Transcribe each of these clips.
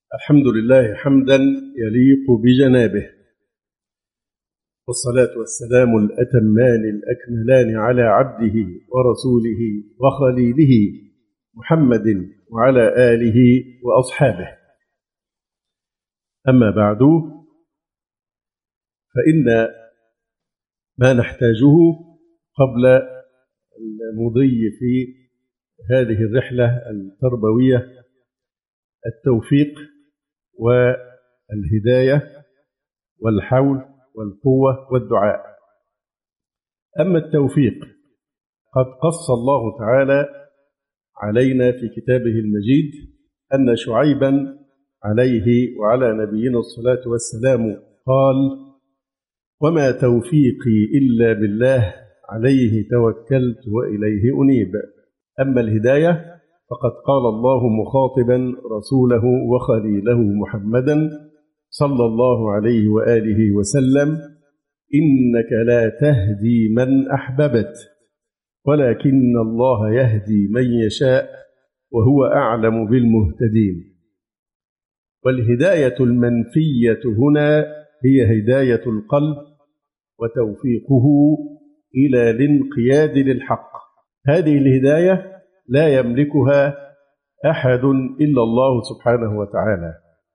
الحمد لله حمدا يليق بجنابه، والصلاة والسلام الأتمان الأكملان على عبده ورسوله وخليله محمد وعلى آله وأصحابه. أما بعد، فإن ما نحتاجه قبل المضي في هذه الرحلة التربوية التوفيق والهداية والحول والقوة والدعاء. أما التوفيق قد قص الله تعالى علينا في كتابه المجيد أن شعيبا عليه وعلى نبينا الصلاة والسلام قال: وما توفيقي إلا بالله عليه توكلت وإليه أنيب. أما الهداية فقد قال الله مخاطبا رسوله وخليله محمدا صلى الله عليه وآله وسلم: إنك لا تهدي من أحببت ولكن الله يهدي من يشاء وهو أعلم بالمهتدين. والهداية المنفية هنا هي هداية القلب وتوفيقه إلى الانقياد للحق. هذه الهداية لا يملكها أحد إلا الله سبحانه وتعالى.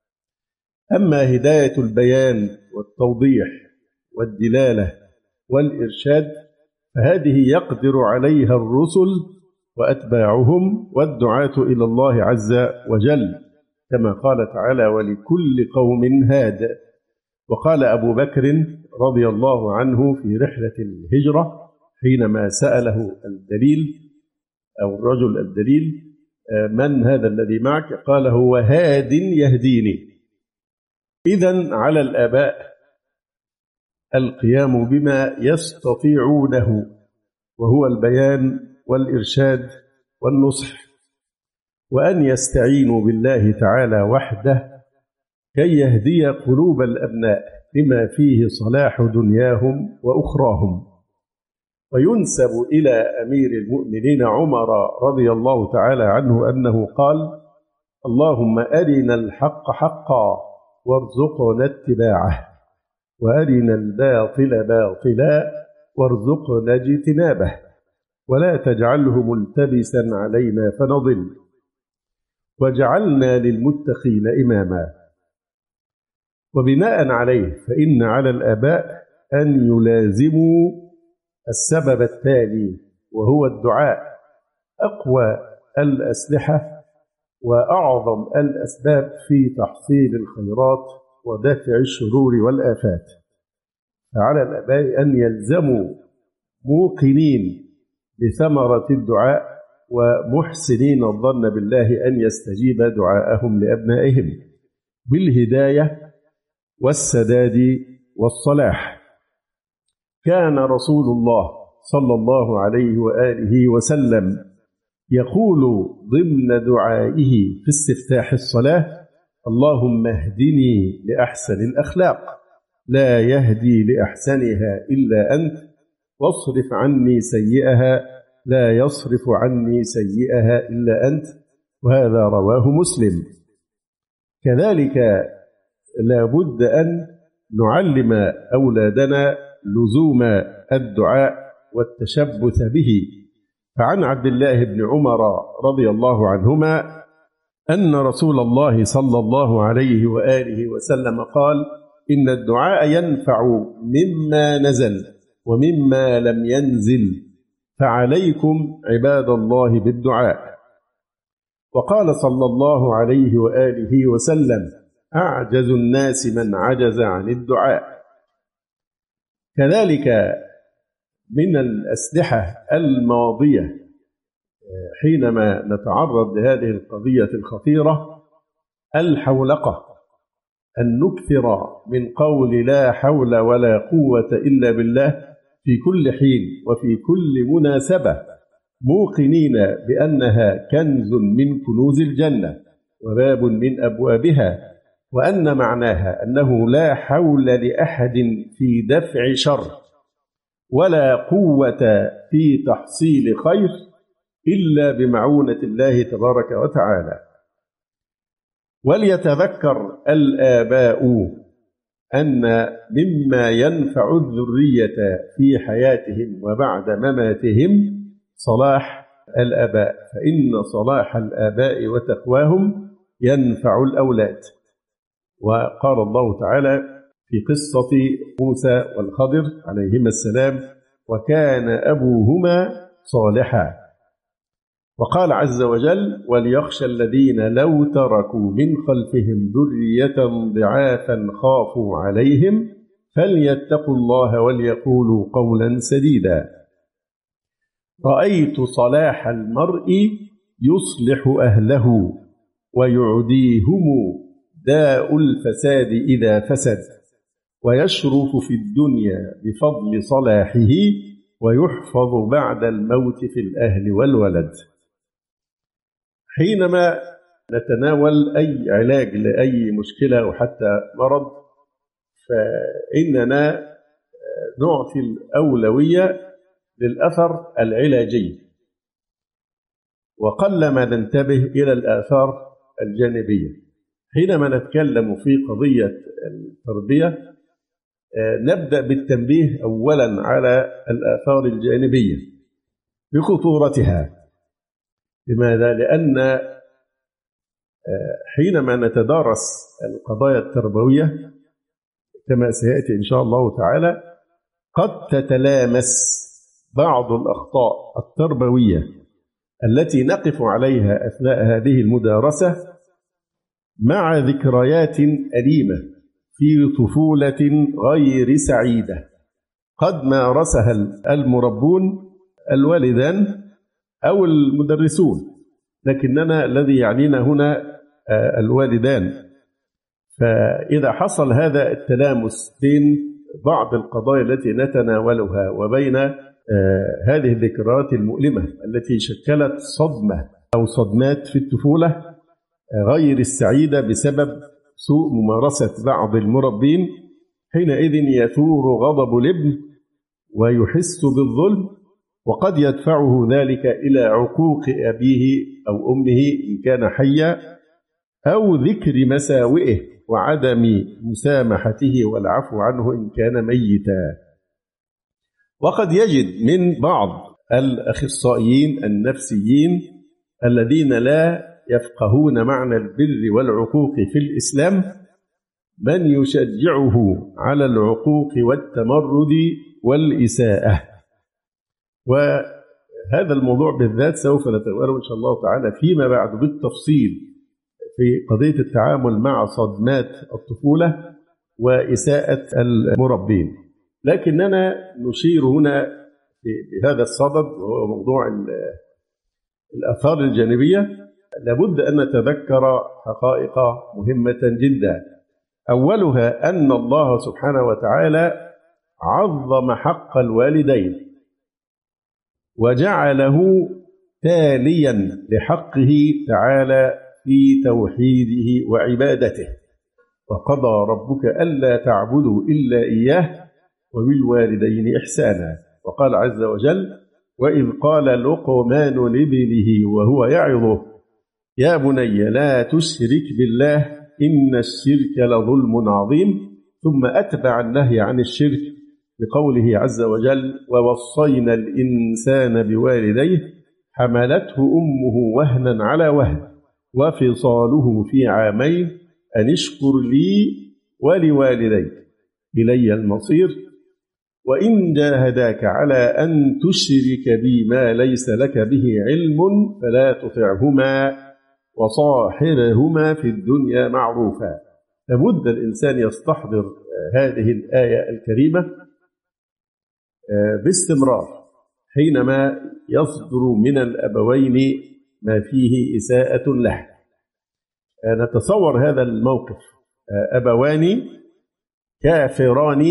أما هداية البيان والتوضيح والدلالة والإرشاد فهذه يقدر عليها الرسل وأتباعهم والدعاة إلى الله عز وجل، كما قال تعالى: ولكل قوم هاد. وقال أبو بكر رضي الله عنه في رحلة الهجرة حينما سأله الدليل أو الرجل الدليل: من هذا الذي معك؟ قال: هو هاد يهديني. إذن على الآباء القيام بما يستطيعونه، وهو البيان والإرشاد والنصح، وأن يستعينوا بالله تعالى وحده كي يهدي قلوب الأبناء لما فيه صلاح دنياهم وأخراهم. وينسب إلى أمير المؤمنين عمر رضي الله تعالى عنه أنه قال: اللهم أرنا الحق حقا وارزقنا اتباعه، وأرنا الباطل باطلا وارزقنا اجتنابه، ولا تجعله ملتبسا علينا فنضل، واجعلنا للمتقين إماما. وبناء عليه فإن على الآباء أن يلازموا السبب التالي، وهو الدعاء، أقوى الأسلحة وأعظم الأسباب في تحصيل الخيرات ودفع الشرور والآفات. فعلى الآباء أن يلزموا موقنين بثمرة الدعاء ومحسنين الظن بالله أن يستجيب دعاءهم لأبنائهم بالهداية والسداد والصلاح. كان رسول الله صلى الله عليه وآله وسلم يقول ضمن دعائه في استفتاح الصلاة: اللهم اهدني لأحسن الأخلاق، لا يهدي لأحسنها إلا أنت، واصرف عني سيئها، لا يصرف عني سيئها إلا أنت. وهذا رواه مسلم. كذلك لا بد أن نعلم أولادنا لزوم الدعاء والتشبث به. فعن عبد الله بن عمر رضي الله عنهما أن رسول الله صلى الله عليه وآله وسلم قال: إن الدعاء ينفع مما نزل ومما لم ينزل، فعليكم عباد الله بالدعاء. وقال صلى الله عليه وآله وسلم: أعجز الناس من عجز عن الدعاء. كذلك من الأسلحة الماضية حينما نتعرض لهذه القضية الخطيرة الحولقة، أن نكثر من قول لا حول ولا قوة إلا بالله في كل حين وفي كل مناسبة، موقنين بأنها كنز من كنوز الجنة وباب من أبوابها، وأن معناها أنه لا حول لأحد في دفع شر ولا قوة في تحصيل خير إلا بمعونة الله تبارك وتعالى. وليتذكر الآباء أن مما ينفع الذرية في حياتهم وبعد مماتهم صلاح الآباء، فإن صلاح الآباء وتقواهم ينفع الأولاد. وقال الله تعالى في قصة موسى والخضر عليهما السلام: وكان أبوهما صالحا. وقال عز وجل: وليخشى الذين لو تركوا من خلفهم ذرية ضعافا خافوا عليهم فليتقوا الله وليقولوا قولا سديدا. رأيت صلاح المرء يصلح أهله ويعديهم داء الفساد إذا فسد، ويشرف في الدنيا بفضل صلاحه ويحفظ بعد الموت في الأهل والولد. حينما نتناول أي علاج لأي مشكلة أو حتى مرض فإننا نعطي الأولوية للأثر العلاجي، وقلما ننتبه إلى الآثار الجانبية. حينما نتكلم في قضية التربية نبدأ بالتنبيه أولا على الآثار الجانبية بخطورتها. لماذا؟ لأن حينما نتدارس القضايا التربوية كما سيأتي إن شاء الله تعالى قد تتلامس بعض الأخطاء التربوية التي نقف عليها أثناء هذه المدارسة مع ذكريات أليمة في طفولة غير سعيدة قد مارسها المربون الوالدان أو المدرسون، لكننا الذي يعنينا هنا الوالدان. فإذا حصل هذا التلامس بين بعض القضايا التي نتناولها وبين هذه الذكريات المؤلمة التي شكلت صدمة أو صدمات في الطفولة غير السعيدة بسبب سوء ممارسة بعض المربين، حينئذ يثور غضب الابن ويحس بالظلم، وقد يدفعه ذلك إلى عقوق أبيه أو أمه إن كان حيا، أو ذكر مساوئه وعدم مسامحته والعفو عنه إن كان ميتا. وقد يجد من بعض الأخصائيين النفسيين الذين لا يفقهون معنى البر والعقوق في الإسلام من يشجعه على العقوق والتمرد والإساءة. وهذا الموضوع بالذات سوف نتناوله إن شاء الله تعالى فيما بعد بالتفصيل في قضية التعامل مع صدمات الطفولة وإساءة المربين. لكننا نشير هنا بهذا الصدد وهو موضوع الآثار الجانبية. لابد أن نتذكر حقائق مهمة جدا. أولها أن الله سبحانه وتعالى عظم حق الوالدين وجعله تاليا لحقه تعالى في توحيده وعبادته. وقضى ربك ألا تعبدوا إلا إياه وبالوالدين إحسانا. وقال عز وجل: وإذ قال لقمان لابنه وهو يعظه يا بني لا تشرك بالله إن الشرك لظلم عظيم. ثم أتبع النهي عن الشرك بقوله عز وجل: ووصينا الإنسان بوالديه حملته أمه وهنا على وهن وفصاله في عامين أن اشكر لي ولوالديك إلي المصير وإن جاهداك على أن تشرك بي ما ليس لك به علم فلا تطعهما وصاحبهما في الدنيا معروفا. لابد الإنسان يستحضر هذه الآية الكريمة باستمرار حينما يصدر من الأبوين ما فيه إساءة له. نتصور هذا الموقف: أبوان كافران،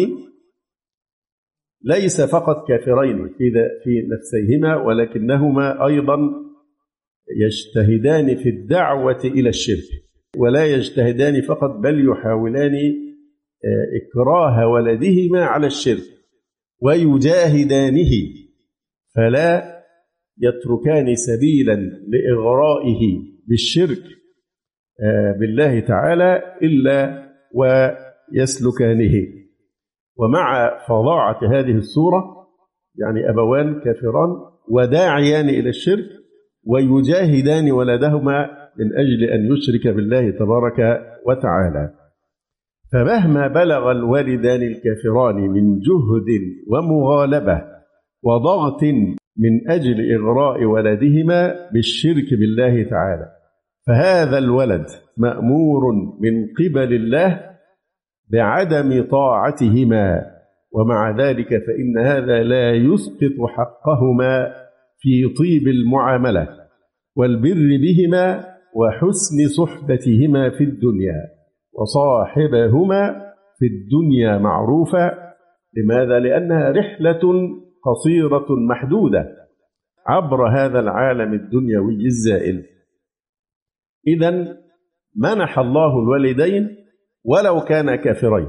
ليس فقط كافرين في نفسيهما ولكنهما أيضا يجتهدان في الدعوة إلى الشرك، ولا يجتهدان فقط بل يحاولان إكراه ولدهما على الشرك ويجاهدانه، فلا يتركان سبيلا لإغرائه بالشرك بالله تعالى إلا ويسلكانه. ومع فظاعة هذه الصورة يعني أبوان كافران وداعيان إلى الشرك ويجاهدان ولدهما من أجل أن يشرك بالله تبارك وتعالى. فمهما بلغ الوالدان الكافران من جهد ومغالبة وضغط من أجل إغراء ولدهما بالشرك بالله تعالى، فهذا الولد مأمور من قبل الله بعدم طاعتهما، ومع ذلك فإن هذا لا يسقط حقهما في طيب المعاملة والبر بهما وحسن صحبتهما في الدنيا، وصاحبهما في الدنيا معروفا. لماذا؟ لأنها رحلة قصيرة محدودة عبر هذا العالم الدنيوي الزائل. إذن منح الله الوالدين ولو كان كافرين.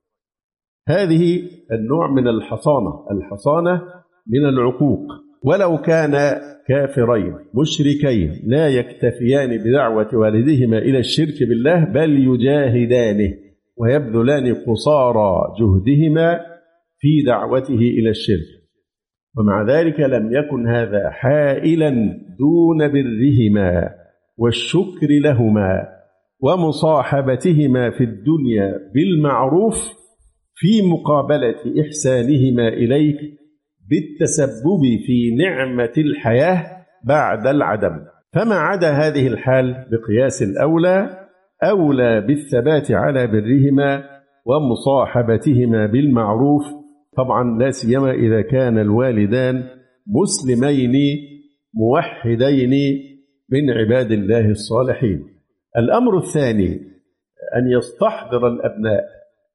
هذه النوع من الحصانة من العقوق. ولو كان كافرين مشركين لا يكتفيان بدعوة والدهما إلى الشرك بالله بل يجاهدانه ويبذلان قصارى جهدهما في دعوته إلى الشرك، ومع ذلك لم يكن هذا حائلا دون برهما والشكر لهما ومصاحبتهما في الدنيا بالمعروف في مقابلة إحسانهما إليك بالتسبب في نعمة الحياة بعد العدم. فما عدا هذه الحال بقياس الأولى أولى بالثبات على برهما ومصاحبتهما بالمعروف، طبعا لا سيما إذا كان الوالدان مسلمين موحدين من عباد الله الصالحين. الأمر الثاني أن يستحضر الأبناء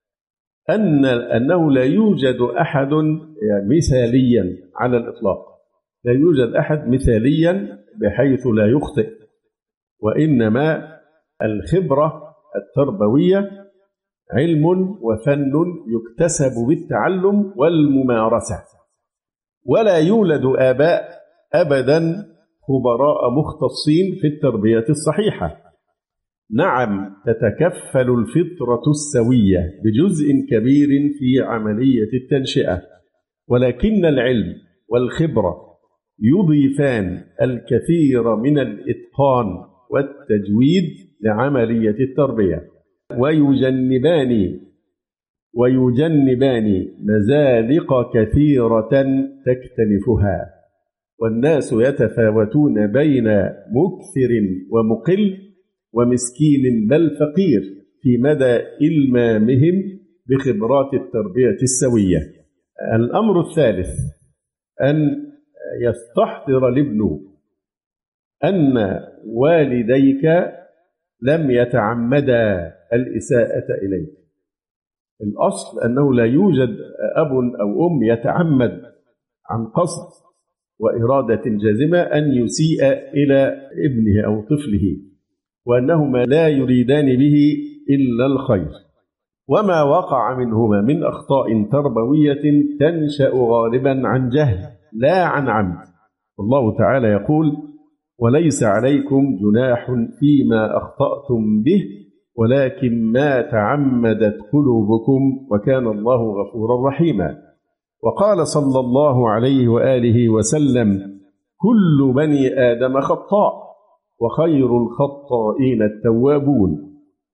أنه لا يوجد أحد مثاليا على الإطلاق، لا يوجد أحد مثاليا بحيث لا يخطئ، وإنما الخبرة التربوية علم وفن يكتسب بالتعلم والممارسة، ولا يولد آباء أبدا خبراء مختصين في التربية الصحيحة. نعم تتكفل الفطرة السوية بجزء كبير في عملية التنشئة، ولكن العلم والخبرة يضيفان الكثير من الإتقان والتجويد لعملية التربية، ويجنبان مزالق كثيرة تكتنفها. والناس يتفاوتون بين مكثر ومقل ومسكين بل فقير في مدى إلمامهم بخبرات التربية السوية. الأمر الثالث أن يستحضر الابن أن والديك لم يتعمدا الإساءة إليك. الأصل أنه لا يوجد أب أو أم يتعمد عن قصد وإرادة جازمة أن يسيء إلى ابنه أو طفله، وأنهما لا يريدان به إلا الخير. وما وقع منهما من أخطاء تربوية تنشأ غالبا عن جهل لا عن عمد. والله تعالى يقول: وليس عليكم جناح فيما أخطأتم به ولكن ما تعمدت قلوبكم وكان الله غفورا رحيما. وقال صلى الله عليه وآله وسلم: كل بني آدم خطاء وخير الخطائين التوابون.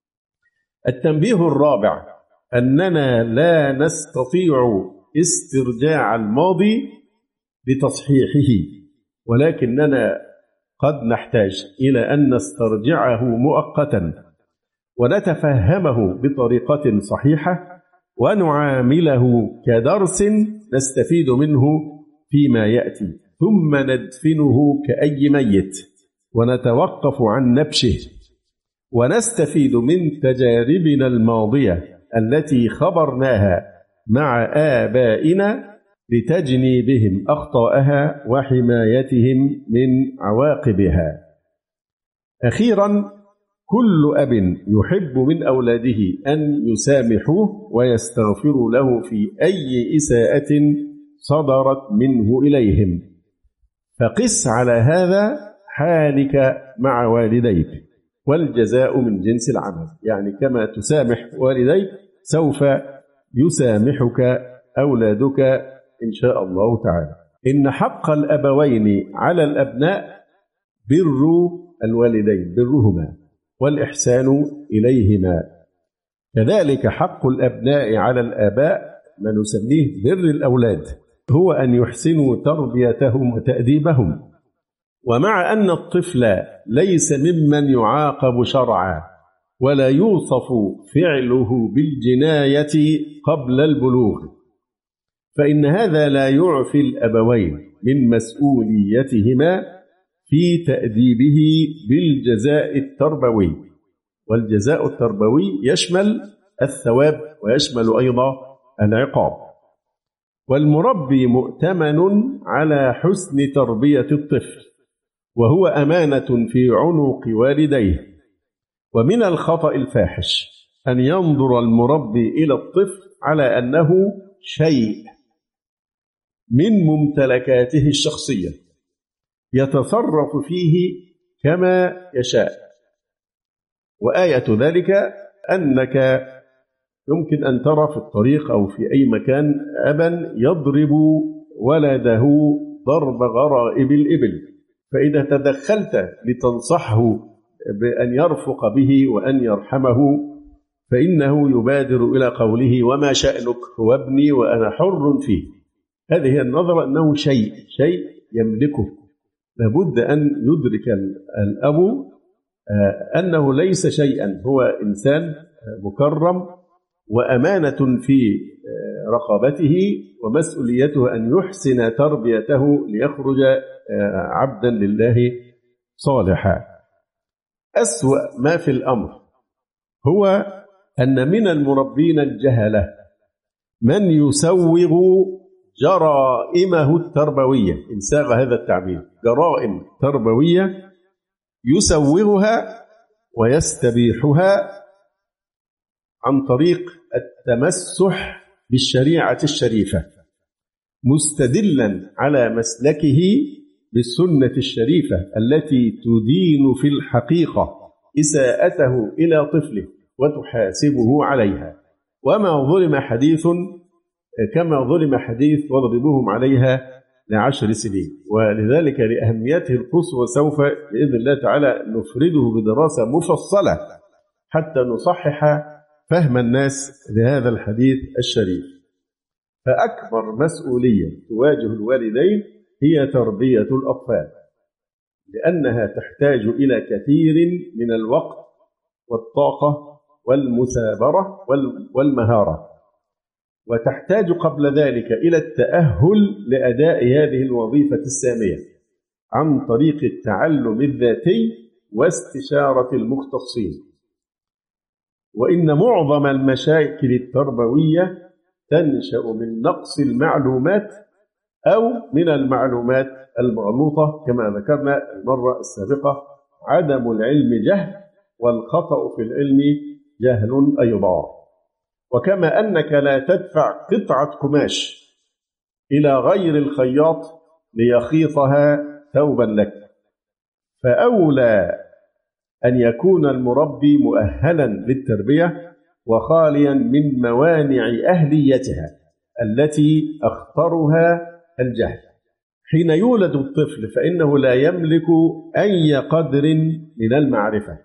التنبيه الرابع أننا لا نستطيع استرجاع الماضي بتصحيحه، ولكننا قد نحتاج إلى أن نسترجعه مؤقتا ونتفهمه بطريقة صحيحة ونعامله كدرس نستفيد منه فيما يأتي، ثم ندفنه كأي ميت ونتوقف عن نبشه ونستفيد من تجاربنا الماضية التي خبرناها مع آبائنا لتجنيبهم أخطاءها وحمايتهم من عواقبها. أخيرا، كل أب يحب من أولاده أن يسامحوه ويستغفروا له في أي إساءة صدرت منه إليهم، فقس على هذا حالك مع والديك. والجزاء من جنس العمل. يعني كما تسامح والديك سوف يسامحك أولادك إن شاء الله تعالى. إن حق الأبوين على الأبناء بر الوالدين، برهما والإحسان إليهما. كذلك حق الأبناء على الآباء ما نسميه بر الأولاد، هو أن يحسنوا تربيتهم وتأديبهم. ومع أن الطفل ليس ممن يعاقب شرعا ولا يوصف فعله بالجناية قبل البلوغ، فإن هذا لا يعفي الأبوين من مسؤوليتهما في تأديبه بالجزاء التربوي. والجزاء التربوي يشمل الثواب ويشمل أيضا العقاب. والمربي مؤتمن على حسن تربية الطفل، وهو أمانة في عنق والديه. ومن الخطأ الفاحش أن ينظر المربي إلى الطفل على أنه شيء من ممتلكاته الشخصية يتصرف فيه كما يشاء. وآية ذلك أنك يمكن أن ترى في الطريق أو في أي مكان أبا يضرب ولده ضرب غرائب الإبل، فإذا تدخلت لتنصحه بأن يرفق به وأن يرحمه فإنه يبادر إلى قوله وما شأنك، هو ابني وأنا حر فيه. هذه النظرة أنه شيء يملكه. لابد أن يدرك الأب أنه ليس شيئا، هو إنسان مكرم وأمانة في رقبته، ومسؤوليته أن يحسن تربيته ليخرج عبدا لله صالحا. أسوأ ما في الأمر هو أن من المربين الجهلة من يسوغ جرائمه التربوية، إن ساغ هذا التعبير، جرائم تربوية يسوغها ويستبيحها عن طريق التمسح بالشريعة الشريفة، مستدلا على مسلكه بالسنة الشريفة التي تدين في الحقيقة إساءته إلى طفله وتحاسبه عليها. وما ظلم حديث كما ظلم حديث واضربوهم عليها ل10 سنين. ولذلك لأهميته القصوى سوف بإذن الله تعالى نفرده بدراسة مفصلة حتى نصحح فهم الناس لهذا الحديث الشريف. فأكبر مسؤولية تواجه الوالدين هي تربية الأطفال، لأنها تحتاج إلى كثير من الوقت والطاقة والمثابرة والمهارة، وتحتاج قبل ذلك إلى التأهل لأداء هذه الوظيفة السامية عن طريق التعلم الذاتي واستشارة المختصين. وإن معظم المشاكل التربوية تنشأ من نقص المعلومات أو من المعلومات المغلوطة، كما ذكرنا المرة السابقة عدم العلم جهل، والخطأ في العلم جهل أيضا. وكما أنك لا تدفع قطعة قماش إلى غير الخياط ليخيطها ثوبا لك، فأولى أن يكون المربي مؤهلا للتربية وخاليا من موانع أهليتها التي أخطرها الجهل. حين يولد الطفل فإنه لا يملك أي قدر من المعرفة،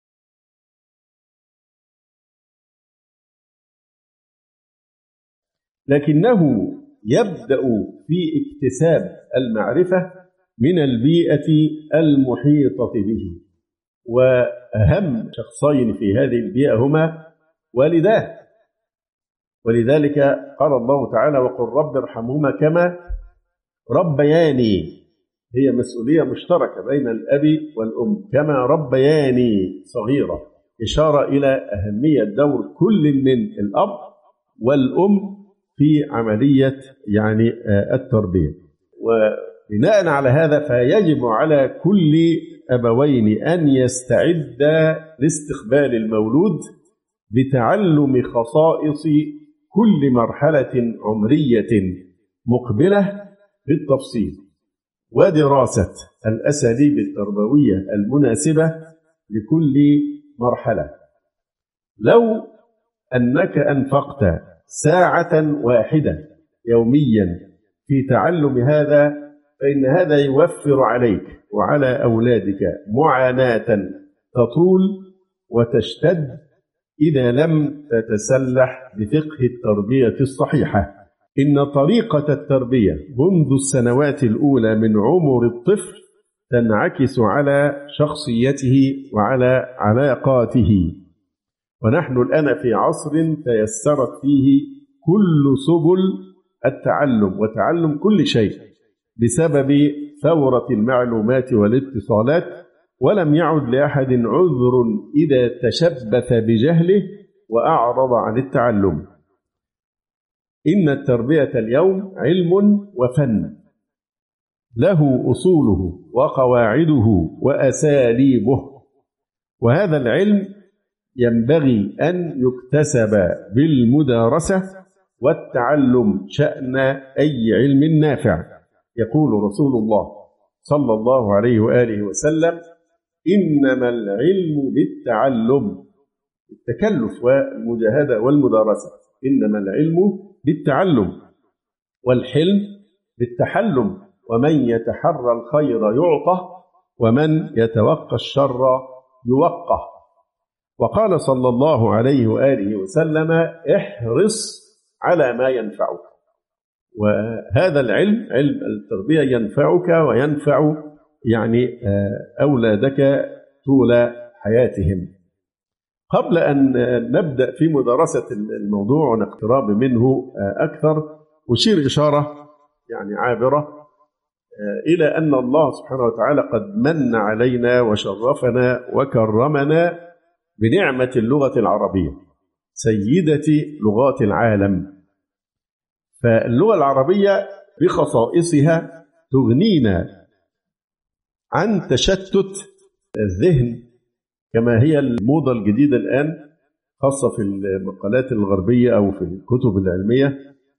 لكنه يبدأ في اكتساب المعرفة من البيئة المحيطة به. وأهم شخصين في هذه البيئة هما والداه، ولذلك قال الله تعالى وقل رب ارحمهما كما ربياني. هي مسؤولية مشتركة بين الأب والأم، كما ربياني صغيرة، إشارة إلى أهمية دور كل من الأب والأم في عملية يعني التربية. وبناء على هذا فيجب على كل أبوين أن يستعد لاستقبال المولود بتعلم خصائص كل مرحلة عمرية مقبلة بالتفصيل، ودراسة الأساليب التربوية المناسبة لكل مرحلة. لو أنك أنفقت ساعة واحدة يوميا في تعلم هذا، فإن هذا يوفر عليك وعلى أولادك معاناة تطول وتشتد إذا لم تتسلح بفقه التربية الصحيحة. إن طريقة التربية منذ السنوات الأولى من عمر الطفل تنعكس على شخصيته وعلى علاقاته. ونحن الآن في عصر تيسرت فيه كل سبل التعلم وتعلم كل شيء بسبب ثورة المعلومات والاتصالات، ولم يعد لأحد عذر إذا تشبث بجهله وأعرض عن التعلم. إن التربية اليوم علم وفن له أصوله وقواعده وأساليبه، وهذا العلم ينبغي أن يكتسب بالمدارسة والتعلم شأن أي علم نافع. يقول رسول الله صلى الله عليه وآله وسلم: إنما العلم بالتعلم، التكلف والمجاهدة والمدارسة. إنما العلم بالتعلم، والحلم بالتحلم، ومن يتحرى الخير يعطه ومن يتوقى الشر يوقه. وقال صلى الله عليه وآله وسلم: احرص على ما ينفعك. وهذا العلم، علم التربية، ينفعك وينفع يعني أولادك طول حياتهم. قبل أن نبدأ في مدارسة الموضوع ونقترب منه أكثر، أشير إشارة يعني عابرة إلى أن الله سبحانه وتعالى قد من علينا وشرفنا وكرمنا بنعمة اللغة العربية، سيدة لغات العالم. فاللغة العربية بخصائصها تغنينا عن تشتت الذهن كما هي الموضة الجديدة الآن، خاصة في المقالات الغربية أو في الكتب العلمية.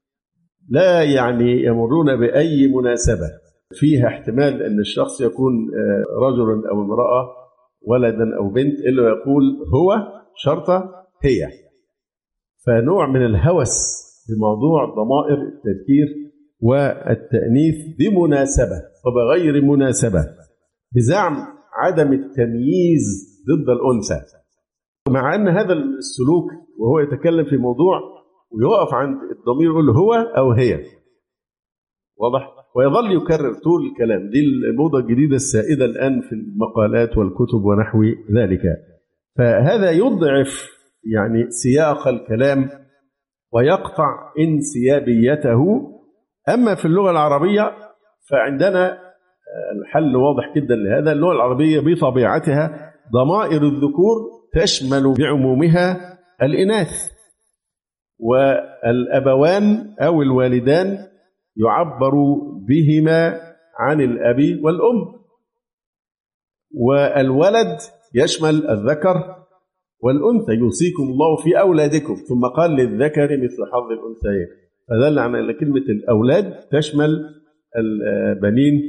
لا يعني يمرون بأي مناسبة فيها احتمال أن الشخص يكون رجل أو امرأة، ولدا أو بنت، إلا يقول هو شرطة هي. فنوع من الهوس بموضوع ضمائر التذكير والتأنيث بمناسبة وبغير مناسبة، بزعم عدم التمييز ضد الأنثى، مع أن هذا السلوك وهو يتكلم في موضوع ويقف عند الضمير يقول هو أو هي، واضح، ويظل يكرر طول الكلام. دي الموضة الجديدة السائدة الآن في المقالات والكتب ونحو ذلك. فهذا يضعف يعني سياق الكلام ويقطع انسيابيته. أما في اللغة العربية فعندنا الحل واضح جدا لهذا. اللغة العربية بطبيعتها ضمائر الذكور تشمل بعمومها الإناث، والأبوان أو الوالدان يعبر بهما عن الأب والأم، والولد يشمل الذكر والأنثى. يوصيكم الله في أولادكم، ثم قال للذكر مثل حظ الأنثيين، فدل على كلمة الأولاد تشمل البنين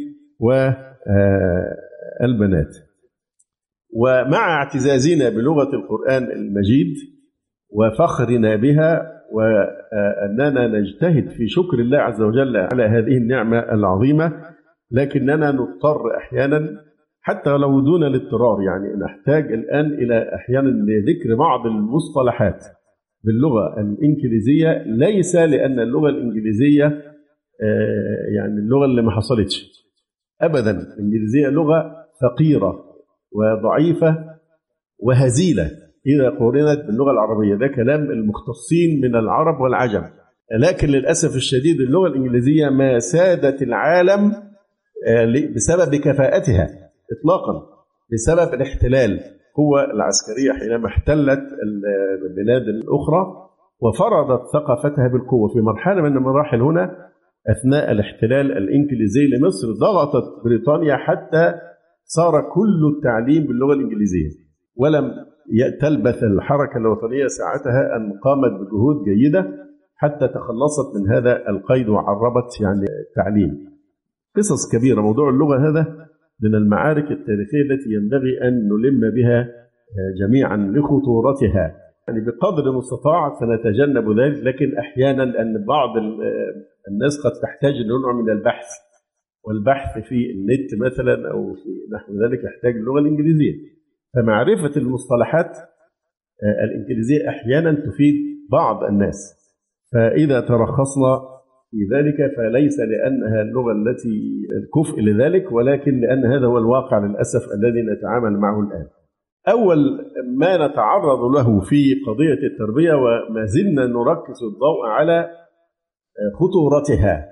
والبنات. ومع اعتزازنا بلغة القرآن المجيد وفخرنا بها، وأننا نجتهد في شكر الله عز وجل على هذه النعمة العظيمة، لكننا نضطر أحيانا حتى لو دون الاضطرار، يعني نحتاج الآن إلى أحيانا لذكر بعض المصطلحات باللغة الإنجليزية، ليس لأن اللغة الإنجليزية يعني اللغة اللي ما حصلتش أبدا. الإنجليزية لغة فقيرة وضعيفة وهزيلة إذا قورنت باللغة العربية. ده كلام المختصين من العرب والعجم. لكن للأسف الشديد اللغة الإنجليزية ما سادت العالم بسبب كفاءتها إطلاقا، بسبب الاحتلال، القوة العسكرية حينما احتلت البلاد الأخرى وفرضت ثقافتها بالقوة. في مرحلة من المراحل هنا أثناء الاحتلال الإنجليزي لمصر ضغطت بريطانيا حتى صار كل التعليم باللغة الإنجليزية، ولم تلبث الحركة الوطنية ساعتها أن قامت بجهود جيدة حتى تخلصت من هذا القيد وعربت يعني التعليم. قصص كبيرة. موضوع اللغة هذا من المعارك التاريخية التي ينبغي أن نلم بها جميعا لخطورتها. يعني بقدر المستطاع سنتجنب ذلك، لكن أحيانا لأن بعض الناس قد تحتاج نوع من البحث، والبحث في النت مثلا أو في نحو ذلك يحتاج اللغة الإنجليزية، فمعرفة المصطلحات الإنجليزية أحيانا تفيد بعض الناس. فإذا ترخصنا في ذلك فليس لأنها اللغة التي الكفء لذلك، ولكن لأن هذا هو الواقع للأسف الذي نتعامل معه الآن. أول ما نتعرض له في قضية التربية وما زلنا نركز الضوء على خطورتها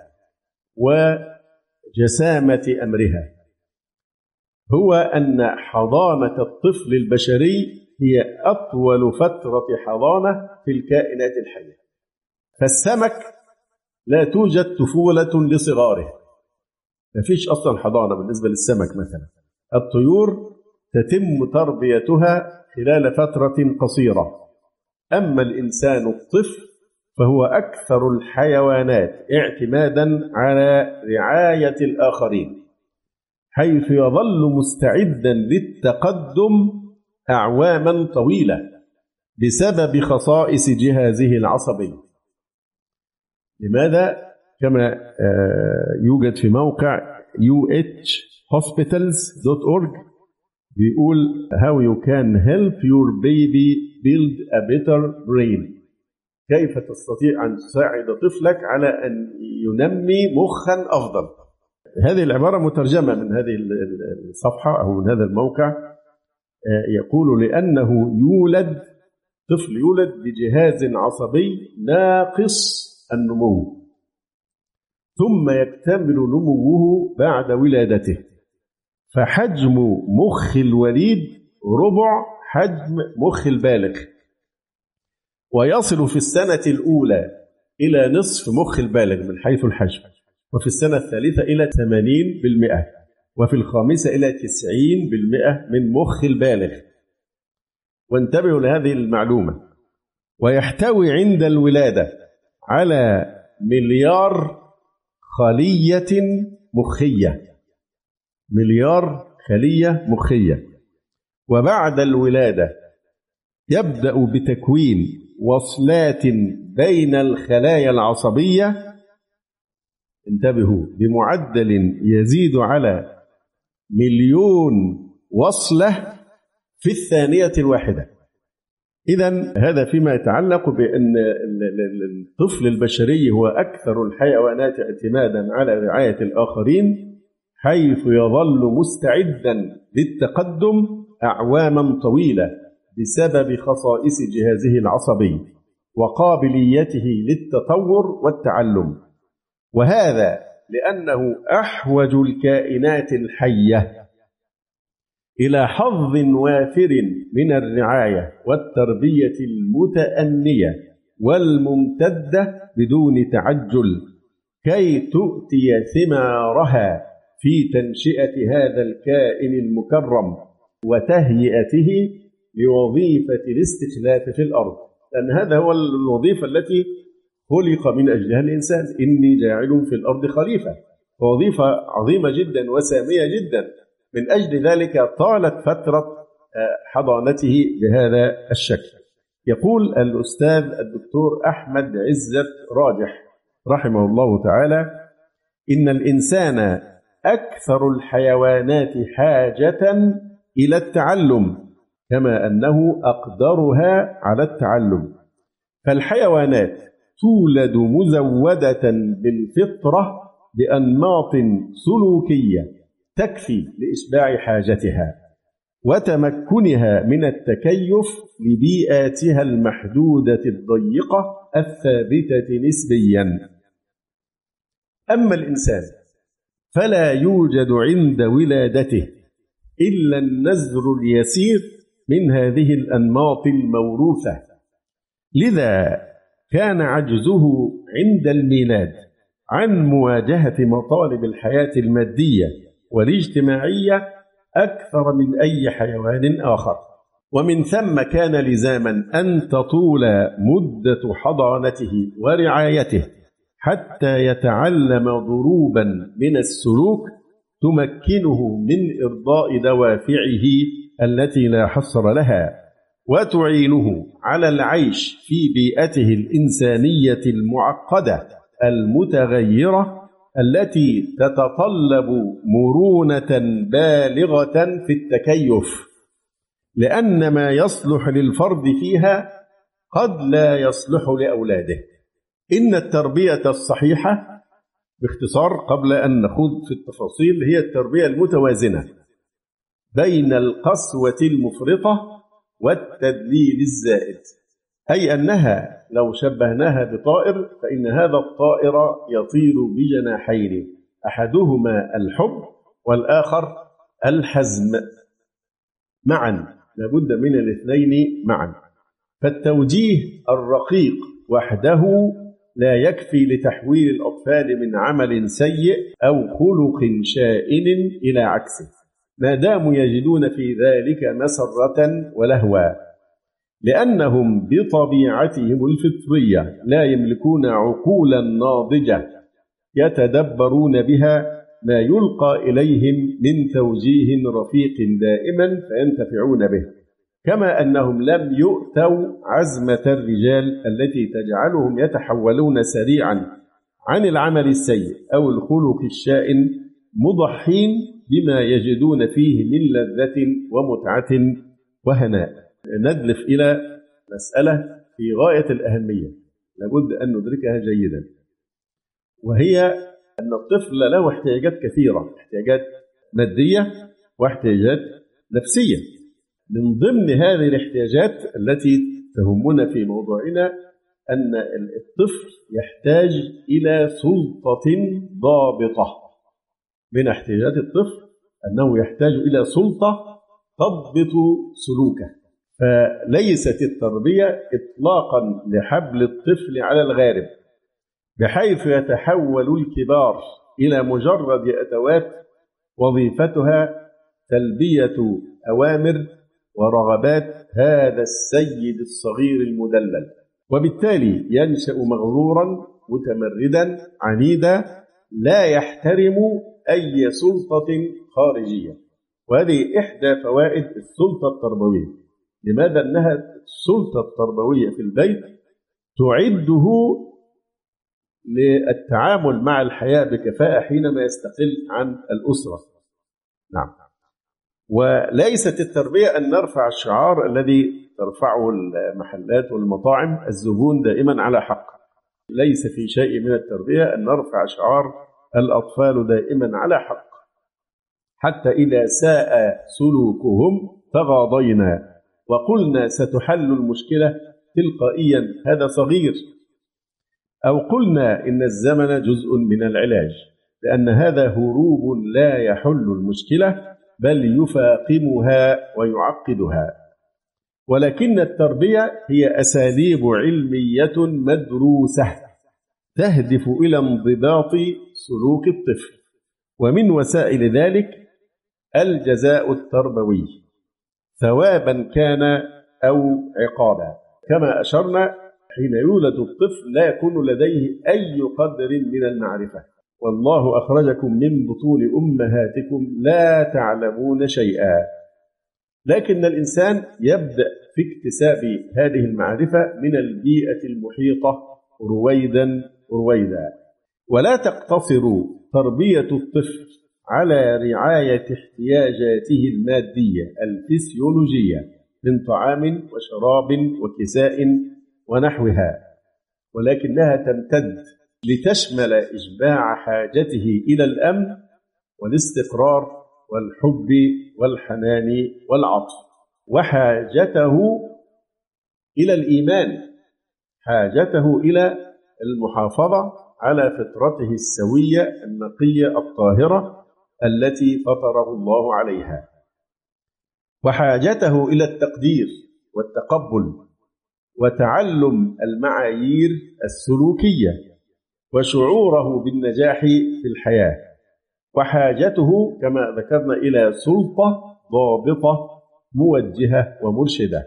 وجسامة أمرها هو أن حضانة الطفل البشري هي أطول فترة حضانة في الكائنات الحية. فالسمك لا توجد طفولة لصغاره، ما فيش أصلا حضانة بالنسبة للسمك مثلا. الطيور تتم تربيتها خلال فترة قصيرة. أما الإنسان الطفل فهو أكثر الحيوانات اعتمادا على رعاية الآخرين، حيث يظل مستعدا للتقدم أعواما طويلة بسبب خصائص جهازه العصبي. لماذا؟ كما يوجد في موقع uhhospitals.org بيقول how you can help your baby build a better brain. كيف تستطيع أن تساعد طفلك على أن ينمي مخا أفضل. هذه العبارة مترجمة من هذه الصفحة أو من هذا الموقع. يقول لأنه طفل يولد بجهاز عصبي ناقص النمو، ثم يكتمل نموه بعد ولادته، فحجم مخ الوليد ربع حجم مخ البالغ، ويصل في السنة الأولى إلى نصف مخ البالغ من حيث الحجم، وفي السنة الثالثة إلى 80%، وفي الخامسة إلى 90% من مخ البالغ. وانتبهوا لهذه المعلومة. ويحتوي عند الولادة على 1,000,000,000 خلية مخية، 1,000,000,000 خلية مخية. وبعد الولادة يبدأ بتكوين وصلات بين الخلايا العصبية، انتبهوا، بمعدل يزيد على 1,000,000 وصلة في الثانية الواحدة. إذن هذا فيما يتعلق بأن الطفل البشري هو أكثر الحيوانات اعتمادا على رعاية الآخرين، حيث يظل مستعدا للتقدم أعواما طويلة بسبب خصائص جهازه العصبي وقابليته للتطور والتعلم. وهذا لأنه أحوج الكائنات الحية إلى حظ وافر من الرعاية والتربية المتأنية والممتدة بدون تعجل، كي تؤتي ثمارها في تنشئة هذا الكائن المكرم وتهيئته لوظيفة الاستخلاف في الأرض. لأن هذا هو الوظيفة التي خلق من أجلها الإنسان، إني جاعل في الأرض خليفة، وظيفة عظيمة جدا وسامية جدا. من أجل ذلك طالت فترة حضانته بهذا الشكل. يقول الأستاذ الدكتور أحمد عزت راجح رحمه الله تعالى: إن الإنسان أكثر الحيوانات حاجة إلى التعلم، كما أنه أقدرها على التعلم. فالحيوانات تولد مزودة بالفطرة بأنماط سلوكية تكفي لإشباع حاجتها وتمكنها من التكيف لبيئاتها المحدودة الضيقة الثابتة نسبيا. أما الإنسان فلا يوجد عند ولادته إلا النزر اليسير من هذه الأنماط الموروثة، لذا كان عجزه عند الميلاد عن مواجهة مطالب الحياة المادية والاجتماعية أكثر من أي حيوان آخر. ومن ثم كان لزاما أن تطول مدة حضانته ورعايته حتى يتعلم ضروبا من السلوك تمكنه من إرضاء دوافعه التي لا حصر لها، وتعينه على العيش في بيئته الإنسانية المعقدة المتغيرة التي تتطلب مرونة بالغة في التكيف، لأن ما يصلح للفرد فيها قد لا يصلح لأولاده. إن التربية الصحيحة باختصار قبل أن نخوض في التفاصيل هي التربية المتوازنة بين القسوة المفرطة والتدليل الزائد، أي أنها لو شبهناها بطائر فإن هذا الطائر يطير بجناحين، أحدهما الحب والآخر الحزم معا، لابد من الاثنين معا. فالتوجيه الرقيق وحده لا يكفي لتحويل الأطفال من عمل سيء أو خلق شائن إلى عكسه، ما داموا يجدون في ذلك مسرة ولهوا، لأنهم بطبيعتهم الفطرية لا يملكون عقولا ناضجة يتدبرون بها ما يلقى إليهم من توجيه رفيق دائما فينتفعون به، كما أنهم لم يؤتوا عزمة الرجال التي تجعلهم يتحولون سريعا عن العمل السيء أو الخلق الشائن، مضحين بما يجدون فيه من لذة ومتعة وهناء. ندلف إلى مسألة في غاية الأهمية لابد أن ندركها جيدا، وهي أن الطفل له احتياجات كثيرة، احتياجات مادية واحتياجات نفسية. من ضمن هذه الاحتياجات التي تهمنا في موضوعنا أن الطفل يحتاج إلى سلطة ضابطة. من احتياجات الطفل أنه يحتاج إلى سلطة تضبط سلوكه، فليست التربية إطلاقا لحبل الطفل على الغارب بحيث يتحول الكبار إلى مجرد أدوات وظيفتها تلبية أوامر ورغبات هذا السيد الصغير المدلل، وبالتالي ينشأ مغرورا متمردا عنيدا لا يحترم أي سلطة خارجية. وهذه إحدى فوائد السلطة التربوية. لماذا؟ أنها السلطة التربوية في البيت تعده للتعامل مع الحياة بكفاءة حينما يستقل عن الأسرة. نعم. وليست التربية أن نرفع الشعار الذي ترفعه المحلات والمطاعم: الزبون دائما على حق. ليس في شيء من التربية أن نرفع شعار الأطفال دائما على حق، حتى إذا ساء سلوكهم تغاضينا وقلنا ستحل المشكلة تلقائيا هذا صغير، أو قلنا إن الزمن جزء من العلاج، لأن هذا هروب لا يحل المشكلة بل يفاقمها ويعقدها. ولكن التربية هي أساليب علمية مدروسة تهدف إلى انضباط سلوك الطفل، ومن وسائل ذلك الجزاء التربوي ثوابا كان أو عقابا. كما أشرنا حين يولد الطفل لا يكون لديه أي قدر من المعرفة، والله أخرجكم من بطون أمهاتكم لا تعلمون شيئا، لكن الإنسان يبدأ في اكتساب هذه المعرفة من البيئة المحيطة رويدا. ولا تقتصر تربية الطفل على رعاية احتياجاته المادية الفسيولوجية من طعام وشراب وكساء ونحوها، ولكنها تمتد لتشمل إشباع حاجته إلى الأمن والاستقرار والحب والحنان والعطف، وحاجته إلى الإيمان، حاجته إلى المحافظة على فطرته السوية النقية الطاهرة التي فطره الله عليها، وحاجته إلى التقدير والتقبل وتعلم المعايير السلوكية وشعوره بالنجاح في الحياة، وحاجته كما ذكرنا إلى سلطة ضابطة موجهة ومرشدة.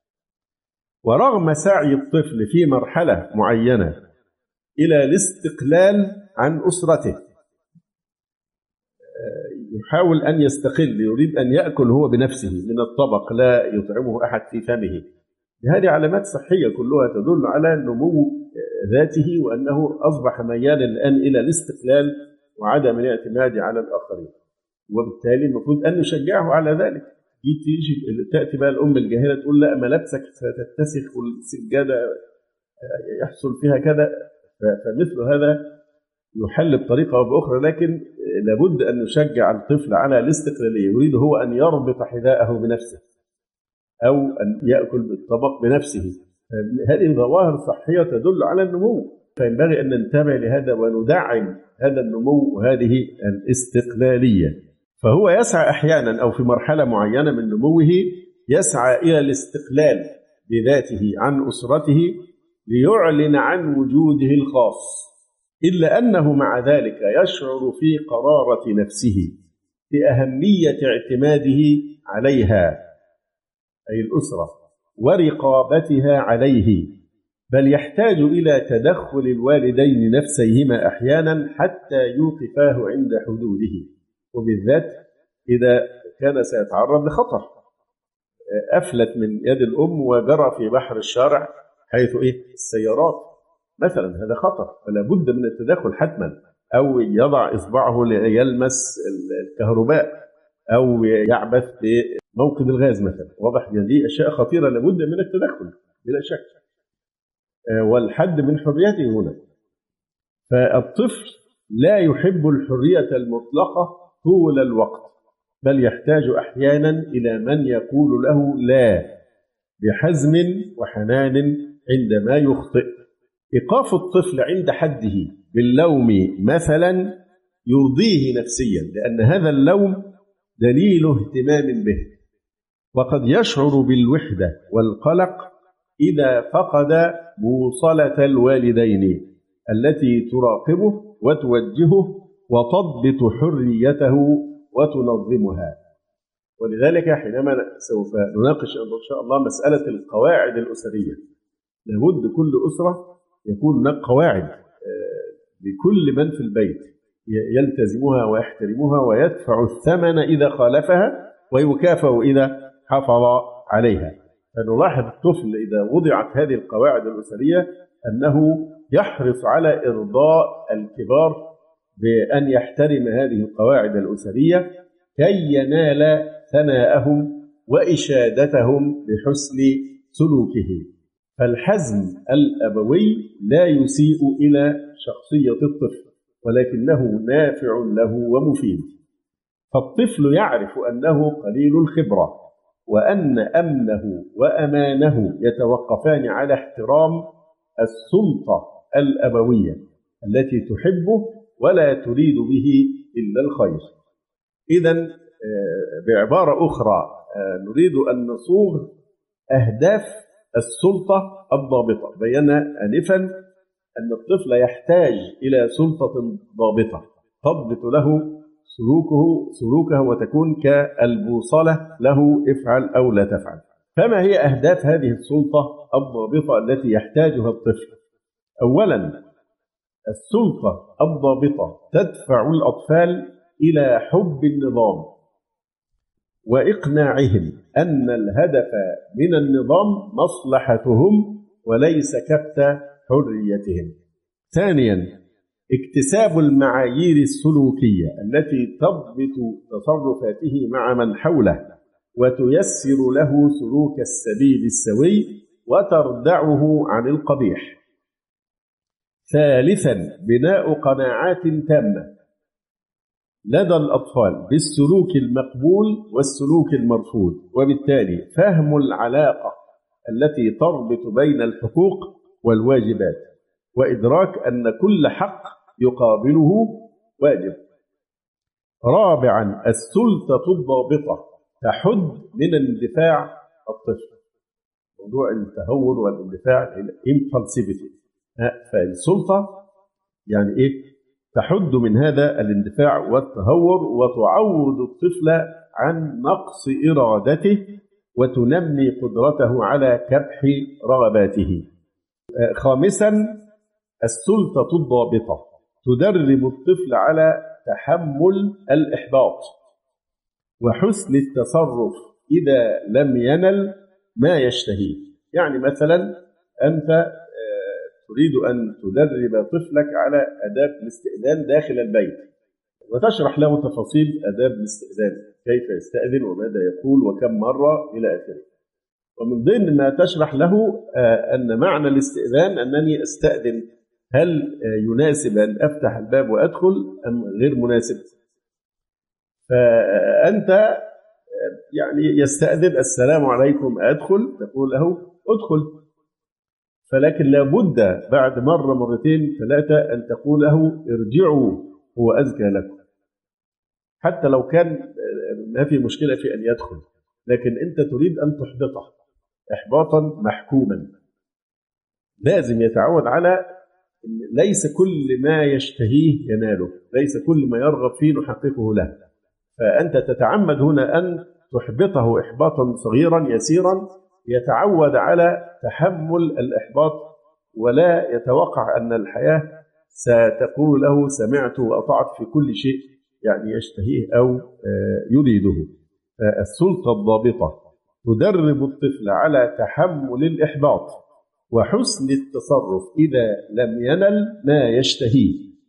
ورغم سعي الطفل في مرحلة معينة إلى الاستقلال عن أسرته، يحاول أن يستقل، يريد أن يأكل هو بنفسه من الطبق، لا يطعمه أحد في فمه. هذه علامات صحية كلها تدل على نمو ذاته، وأنه أصبح ميالا الآن إلى الاستقلال وعدم الاعتماد على الآخرين، وبالتالي المفروض أن نشجعه على ذلك. تيجي تأتي بقى الأم الجاهلة تقول لا ملابسك ستتسخ والسجادة يحصل فيها كذا، فمثل هذا يحل بطريقة أو بأخرى، لكن لابد أن نشجع الطفل على الاستقلالية. يريد هو أن يربط حذاءه بنفسه أو أن يأكل بالطبق بنفسه. هذه ظواهر صحية تدل على النمو، فينبغي أن ننتبه لهذا وندعم هذا النمو وهذه الاستقلالية. فهو يسعى أحيانا أو في مرحلة معينة من نموه يسعى إلى الاستقلال بذاته عن أسرته ليعلن عن وجوده الخاص، إلا أنه مع ذلك يشعر في قرارة نفسه بأهمية اعتماده عليها، أي الأسرة، ورقابتها عليه، بل يحتاج إلى تدخل الوالدين نفسيهما أحيانا حتى يوقفاه عند حدوده، وبالذات إذا كان سيتعرض لخطر. أفلت من يد الأم وجرى في بحر الشارع حيث السيارات مثلا، هذا خطر، فلا بد من التدخل حتما، أو يضع إصبعه ليلمس الكهرباء، أو يعبث بموقد الغاز مثلا. واضح ان دي أشياء خطيرة لابد من التدخل بلا شك، والحد من حريته هنا. فالطفل لا يحب الحرية المطلقة طول الوقت، بل يحتاج أحيانا إلى من يقول له لا بحزم وحنان عندما يخطئ. إيقاف الطفل عند حده باللوم مثلا يرضيه نفسيا، لأن هذا اللوم دليل اهتمام به، وقد يشعر بالوحدة والقلق إذا فقد بوصلة الوالدين التي تراقبه وتوجهه وتضبط حريته وتنظمها. ولذلك حينما سوف نناقش إن شاء الله مسألة القواعد الأسرية، لابد كل أسرة يكون هناك قواعد لكل من في البيت يلتزمها ويحترمها ويدفع الثمن إذا خالفها ويكافئ إذا حافظ عليها. فنلاحظ الطفل إذا وضعت هذه القواعد الأسرية أنه يحرص على إرضاء الكبار بأن يحترم هذه القواعد الأسرية كي ينال ثناءهم وإشادتهم بحسن سلوكه. فالحزم الأبوي لا يسيء إلى شخصية الطفل، ولكنه نافع له ومفيد. فالطفل يعرف أنه قليل الخبرة، وأن أمنه وأمانه يتوقفان على احترام السلطة الأبوية التي تحبه ولا تريد به إلا الخير. إذن بعبارة أخرى نريد أن نصوغ أهداف السلطة الضابطة. بينا آنفا أن الطفل يحتاج إلى سلطة ضابطة تضبط له سلوكه وتكون كالبوصلة له افعل أو لا تفعل. فما هي أهداف هذه السلطة الضابطة التي يحتاجها الطفل؟ أولا، السلطة الضابطة تدفع الأطفال إلى حب النظام وإقناعهم أن الهدف من النظام مصلحتهم وليس كبت حريتهم. ثانيا، اكتساب المعايير السلوكية التي تضبط تصرفاته مع من حوله وتيسر له سلوك السبيل السوي وتردعه عن القبيح. ثالثا، بناء قناعات تامة لدى الأطفال بالسلوك المقبول والسلوك المرفوض، وبالتالي فهم العلاقة التي تربط بين الحقوق والواجبات، وإدراك أن كل حق يقابله واجب. رابعا، السلطة الضابطة تحد من اندفاع الطفل، موضوع التهور والاندفاع impulsivity. فالسلطة يعني تحد من هذا الاندفاع والتهور وتعوض الطفل عن نقص إرادته وتنمي قدرته على كبح رغباته. خامسا، السلطة الضابطة تدرب الطفل على تحمل الإحباط وحسن التصرف إذا لم ينل ما يشتهيه. يعني مثلا أنت تريد أن تدرب طفلك على آداب الاستئذان داخل البيت، وتشرح له تفاصيل آداب الاستئذان، كيف يستأذن وماذا يقول وكم مرة إلى آخره. ومن ضمن ما تشرح له أن معنى الاستئذان أنني أستأذن، هل يناسب أن أفتح الباب وأدخل أم غير مناسب؟ فأنت يعني يستأذن السلام عليكم أدخل، تقول له أدخل، فلكن لابد بعد مرة مرتين ثلاثة أن تقول له ارجعوا هو أزكى لكم، حتى لو كان ما في مشكلة في أن يدخل، لكن أنت تريد أن تحبطه إحباطا محكوما. لازم يتعود على ليس كل ما يشتهيه يناله، ليس كل ما يرغب فيه نحققه له. فأنت تتعمد هنا أن تحبطه إحباطا صغيرا يسيرا، يتعود على تحمل الإحباط، ولا يتوقع أن الحياة ستقول له سمعت وأطعت في كل شيء يعني يشتهيه أو يريده. السلطة الضابطة تدرب الطفل على تحمل الإحباط وحسن التصرف إذا لم ينل ما يشتهيه،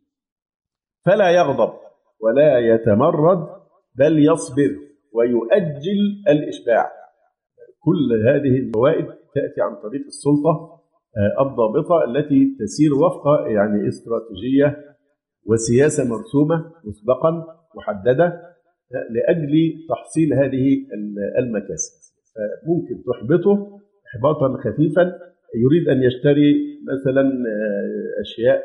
فلا يغضب ولا يتمرد بل يصبر ويؤجل الإشباع. كل هذه الفوائد تأتي عن طريق السلطة الضابطة التي تسير وفق يعني استراتيجية وسياسة مرسومة مسبقا محددة لأجل تحصيل هذه المكاسب. فممكن تحبطه إحباطا خفيفا، يريد أن يشتري مثلا أشياء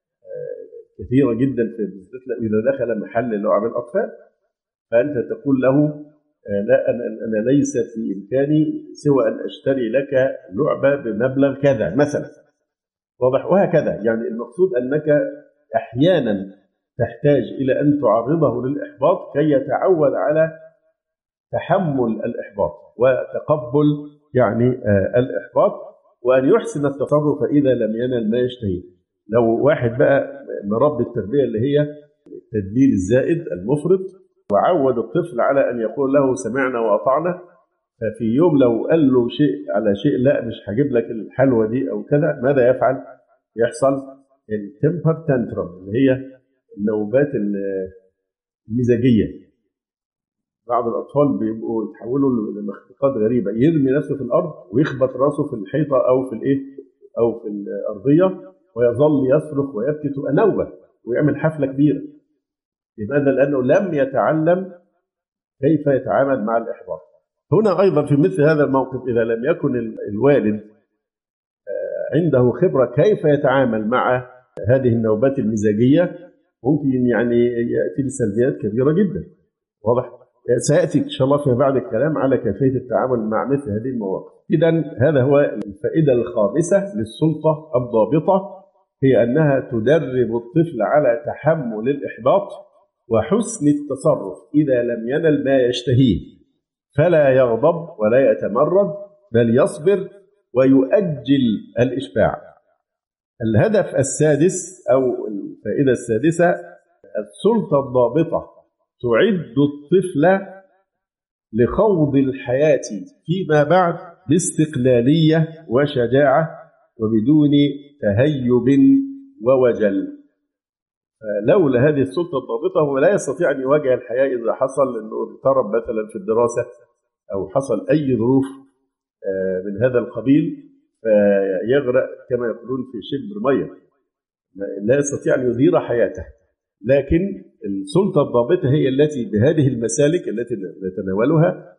كثيرة جدا إذا دخل محل لعب الأطفال، فأنت تقول له لا أنا ليس في إمكاني سوى أن أشتري لك لعبة بمبلغ كذا مثلا، واضح؟ وهكذا. يعني المقصود أنك أحيانا تحتاج إلى أن تعرضه للإحباط كي يتعود على تحمل الإحباط وتقبل يعني الإحباط، وأن يحسن التصرف إذا لم ينل ما يشتهيه. لو واحد بقى مربي التربية اللي هي التدليل الزائد المفرط، وعود الطفل على أن يقول له سمعنا وأطعنا، ففي يوم لو قال له شيء على شيء لا مش هجيب لك الحلوى دي أو كذا، ماذا يفعل؟ يحصل التمبر تانترم اللي هي النوبات المزاجية. بعض الأطفال بيبقوا يتحولوا لمخلوقات غريبة، يرمي نفسه في الأرض ويخبط راسه في الحيطة أو في الإيه أو في الأرضية ويظل يصرخ ويبكي، تبقى نوبة ويعمل حفلة كبيرة. لماذا؟ لأنه لم يتعلم كيف يتعامل مع الإحباط. هنا أيضا في مثل هذا الموقف إذا لم يكن الوالد عنده خبرة كيف يتعامل مع هذه النوبات المزاجية، ممكن يعني يأتي بسلبيات كبيرة جدا. واضح؟ سيأتي إن شاء الله في بعد الكلام على كيفية التعامل مع مثل هذه المواقف. إذن هذا هو الفائدة الخامسة للسلطة الضابطة، هي أنها تدرب الطفل على تحمل الإحباط وحسن التصرف إذا لم ينل ما يشتهيه، فلا يغضب ولا يتمرد بل يصبر ويؤجل الإشباع. الهدف السادس أو الفائدة السادسة، السلطة الضابطة تعد الطفل لخوض الحياة فيما بعد باستقلالية وشجاعة وبدون تهيب ووجل. لولا هذه السلطة الضابطة هو لا يستطيع أن يواجه الحياة إذا حصل أنه اضطرب مثلا في الدراسة أو حصل أي ظروف من هذا القبيل فيغرق كما يقولون في شبر مية، لا يستطيع أن يدير حياته. لكن السلطة الضابطة هي التي بهذه المسالك التي نتناولها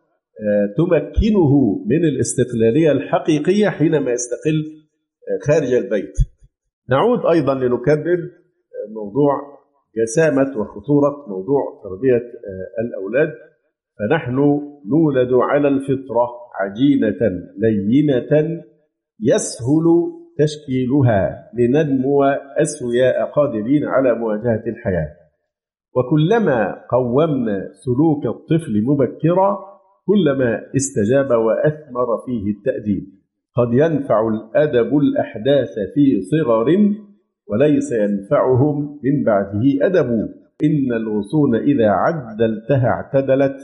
تمكنه من الاستقلالية الحقيقية حينما يستقل خارج البيت. نعود أيضا لنكرر موضوع جسامة وخطورة موضوع تربية الأولاد. فنحن نولد على الفطرة عجينة لينة يسهل تشكيلها لننمو أسوياء قادرين على مواجهة الحياة. وكلما قومنا سلوك الطفل مبكرا كلما استجاب وأثمر فيه التأديب. قد ينفع الأدب الأحداث في صغر وليس ينفعهم من بعده أدب. إن الغصون إذا عدلتها اعتدلت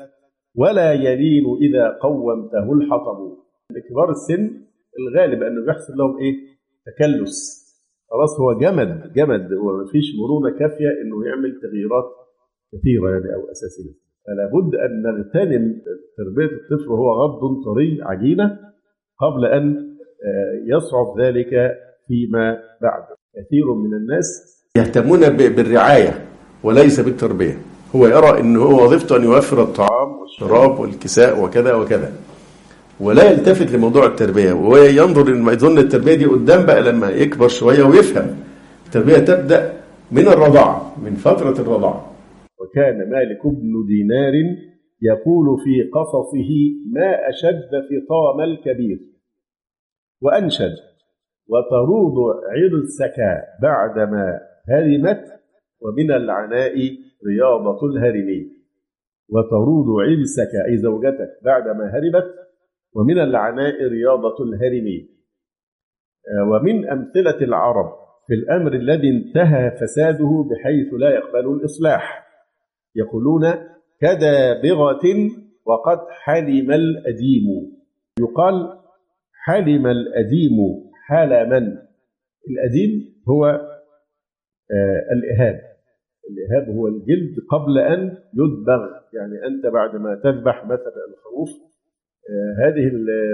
ولا يلين إذا قومته الحطب. كبار السن الغالب أنه بيحصل لهم إيه؟ تكلس، خلاص هو جمد ومفيش مرونة كافية أنه يعمل تغييرات كثيرة يعني أو أساسية. فلا بد أن نغتنم تربية الطفل وهو غض طري عجينة قبل أن يصعب ذلك فيما بعد. كثير من الناس يهتمون بالرعاية وليس بالتربية. هو يرى أنه هو وظيفته أن يوفر الطعام والشراب والكساء وكذا وكذا، ولا يلتفت لموضوع التربية، وينظر إن يظن التربية دي قدام بقى لما يكبر شوية ويفهم. التربية تبدأ من الرضاعة، من فترة الرضاعة. وكان مالك بن دينار يقول في قصصه: ما أشد فطام الكبير وأنشد، وتروض عرسك بعدما هرمت، ومن العناء رياضة الهرمين. وتروض عرسك أي زوجتك بعدما هرمت، ومن العناء رياضة الهرمين. ومن أمثلة العرب في الأمر الذي انتهى فساده بحيث لا يقبل الإصلاح، يقولون: كدابغة وقد حلم الأديم. يقال حلم الأديم حلما. الأديم هو الإهاب. الإهاب هو الجلد قبل أن يدبغ، يعني أنت بعد ما تذبح مثلا الخروف هذه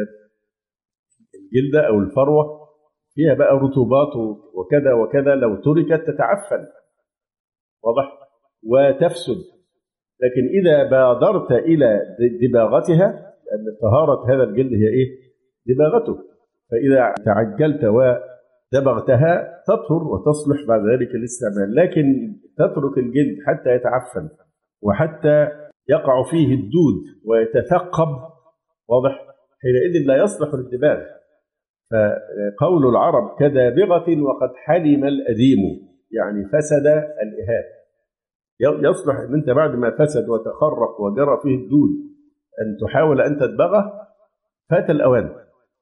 الجلدة أو الفروة فيها بقى رطوبات وكذا وكذا، لو تركت تتعفن، واضح، وتفسد. لكن إذا بادرت إلى دباغتها، لأن طهارة هذا الجلد هي إيه؟ دباغته، فإذا تعجلت ودبغتها تطهر وتصلح بعد ذلك للاستعمال. لكن تترك الجلد حتى يتعفن وحتى يقع فيه الدود ويتثقب، واضح، حينئذ لا يصلح للدباغ. فقول العرب كدابغة وقد حلم الأديم، يعني فسد الإهاب. يصلح أن أنت بعد ما فسد وتخرق وجرى فيه الدود أن تحاول أن تدبغه، فات الأوان.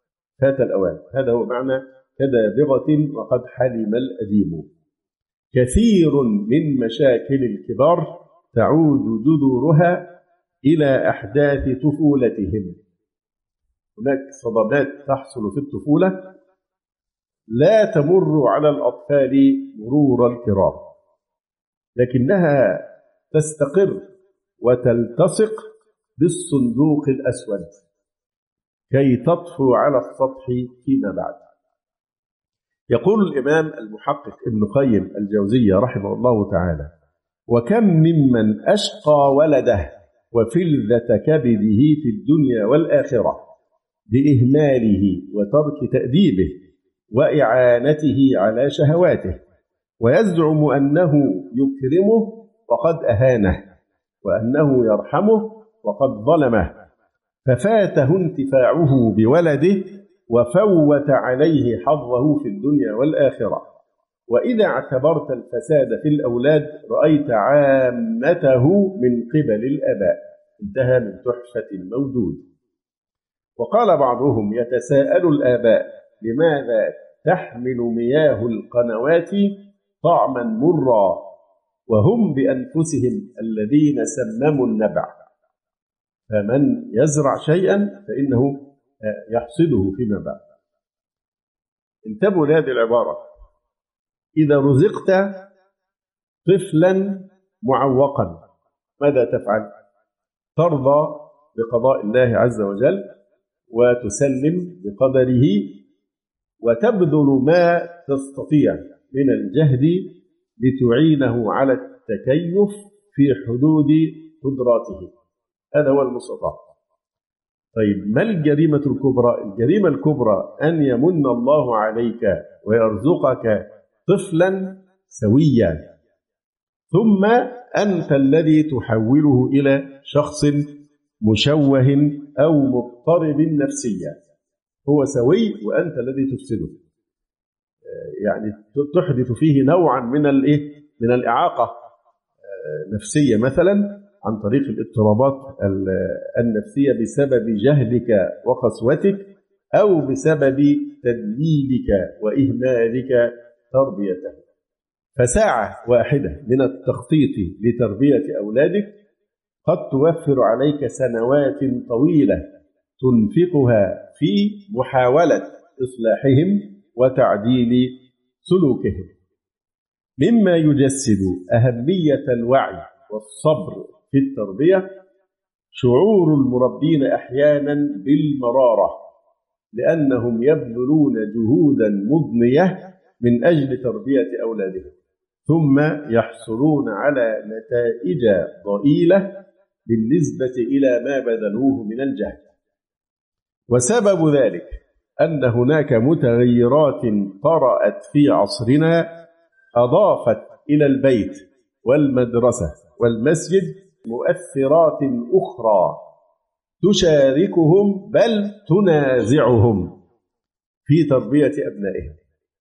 هذا هو معنى كدابغة وقد حلم الأديم. كثير من مشاكل الكبار تعود جذورها إلى أحداث طفولتهم. هناك صدمات تحصل في الطفولة لا تمر على الأطفال مرور الكرام، لكنها تستقر وتلتصق بالصندوق الأسود كي تطفو على السطح فيما بعد. يقول الإمام المحقق ابن قيم الجوزية رحمه الله تعالى: وكم ممن أشقى ولده وفلذة كبده في الدنيا والآخرة بإهماله وترك تأديبه وإعانته على شهواته، ويزعم أنه يكرمه وقد أهانه، وأنه يرحمه وقد ظلمه، ففاته انتفاعه بولده وفوت عليه حظه في الدنيا والآخرة. وإذا اعتبرت الفساد في الأولاد رأيت عامته من قبل الآباء. انتهى من تحفة المودود. وقال بعضهم: يتساءل الآباء لماذا تحمل مياه القنوات طعما مرا وهم بأنفسهم الذين سمموا النبع، فمن يزرع شيئا فإنه يحصده فيما بعد. انتبهوا لهذه العبارة: إذا رزقت طفلا معوقا ماذا تفعل؟ ترضى بقضاء الله عز وجل وتسلم بقدره وتبذل ما تستطيع من الجهد لتعينه على التكيف في حدود قدراته. هذا هو المستطاع. طيب، ما الجريمة الكبرى؟ الجريمة الكبرى أن يمن الله عليك ويرزقك طفلا سويا، ثم أنت الذي تحوله إلى شخص مشوه أو مضطرب نفسيا. هو سوي وأنت الذي تفسده، يعني تحدث فيه نوعا من الإعاقة نفسية مثلا عن طريق الاضطرابات النفسية بسبب جهلك وقسوتك أو بسبب تدليلك وإهمالك تربيته. فساعة واحدة من التخطيط لتربية أولادك قد توفر عليك سنوات طويلة تنفقها في محاولة إصلاحهم وتعديل سلوكهم. مما يجسد أهمية الوعي والصبر في التربية شعور المربين أحيانا بالمرارة، لأنهم يبذلون جهودا مضنية من أجل تربية أولادهم، ثم يحصلون على نتائج ضئيلة بالنسبة إلى ما بذلوه من الجهد. وسبب ذلك أن هناك متغيرات طرأت في عصرنا أضافت إلى البيت والمدرسة والمسجد مؤثرات أخرى تشاركهم بل تنازعهم في تربية أبنائهم.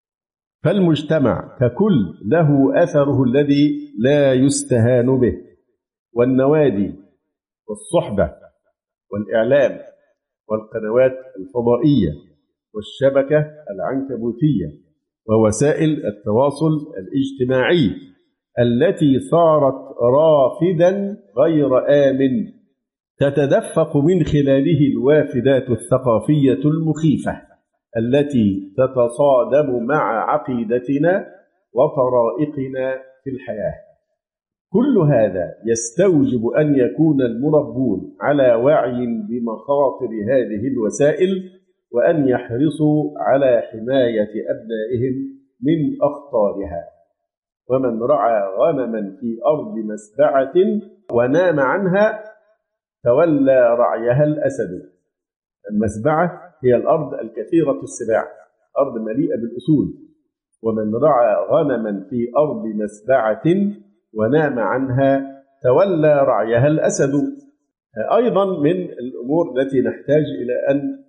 فالمجتمع ككل له أثره الذي لا يستهان به، والنوادي والصحبة والإعلام والقنوات الفضائية والشبكة العنكبوتية ووسائل التواصل الاجتماعي التي صارت رافدا غير آمن تتدفق من خلاله الوافدات الثقافية المخيفة التي تتصادم مع عقيدتنا وطرائقنا في الحياة. كل هذا يستوجب أن يكون المربون على وعي بمخاطر هذه الوسائل، وأن يحرصوا على حماية أبنائهم من أخطارها. ومن رعى غنما في أرض مسبعة ونام عنها تولى رعيها الأسد. المسبعة هي الأرض الكثيرة السباع، أرض مليئة بالأسود. ومن رعى غنما في أرض مسبعة ونام عنها تولى رعيها الأسد. أيضا من الأمور التي نحتاج إلى أن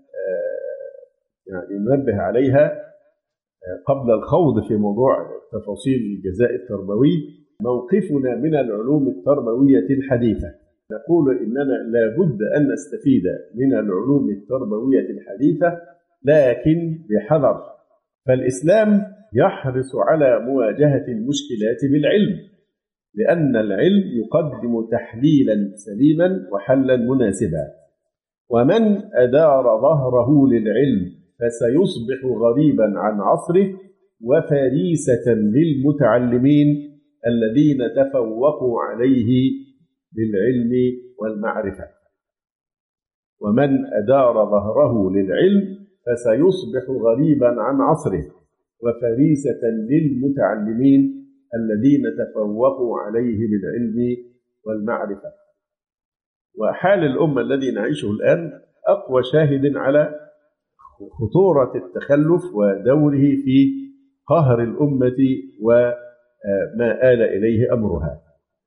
ننبه عليها قبل الخوض في موضوع تفاصيل الجزاء التربوي موقفنا من العلوم التربوية الحديثة. نقول إننا لا بد أن نستفيد من العلوم التربوية الحديثة لكن بحذر. فالإسلام يحرص على مواجهة المشكلات بالعلم، لأن العلم يقدم تحليلا سليما وحلا مناسبا. ومن أدار ظهره للعلم فسيصبح غريبا عن عصره وفريسة للمتعلمين الذين تفوقوا عليه بالعلم والمعرفة. ومن أدار ظهره للعلم فسيصبح غريبا عن عصره وفريسة للمتعلمين الذين تفوقوا عليه بالعلم والمعرفة. وحال الأمة الذي نعيشه الآن أقوى شاهد على خطورة التخلف ودوره في قهر الأمة وما آل إليه أمرها.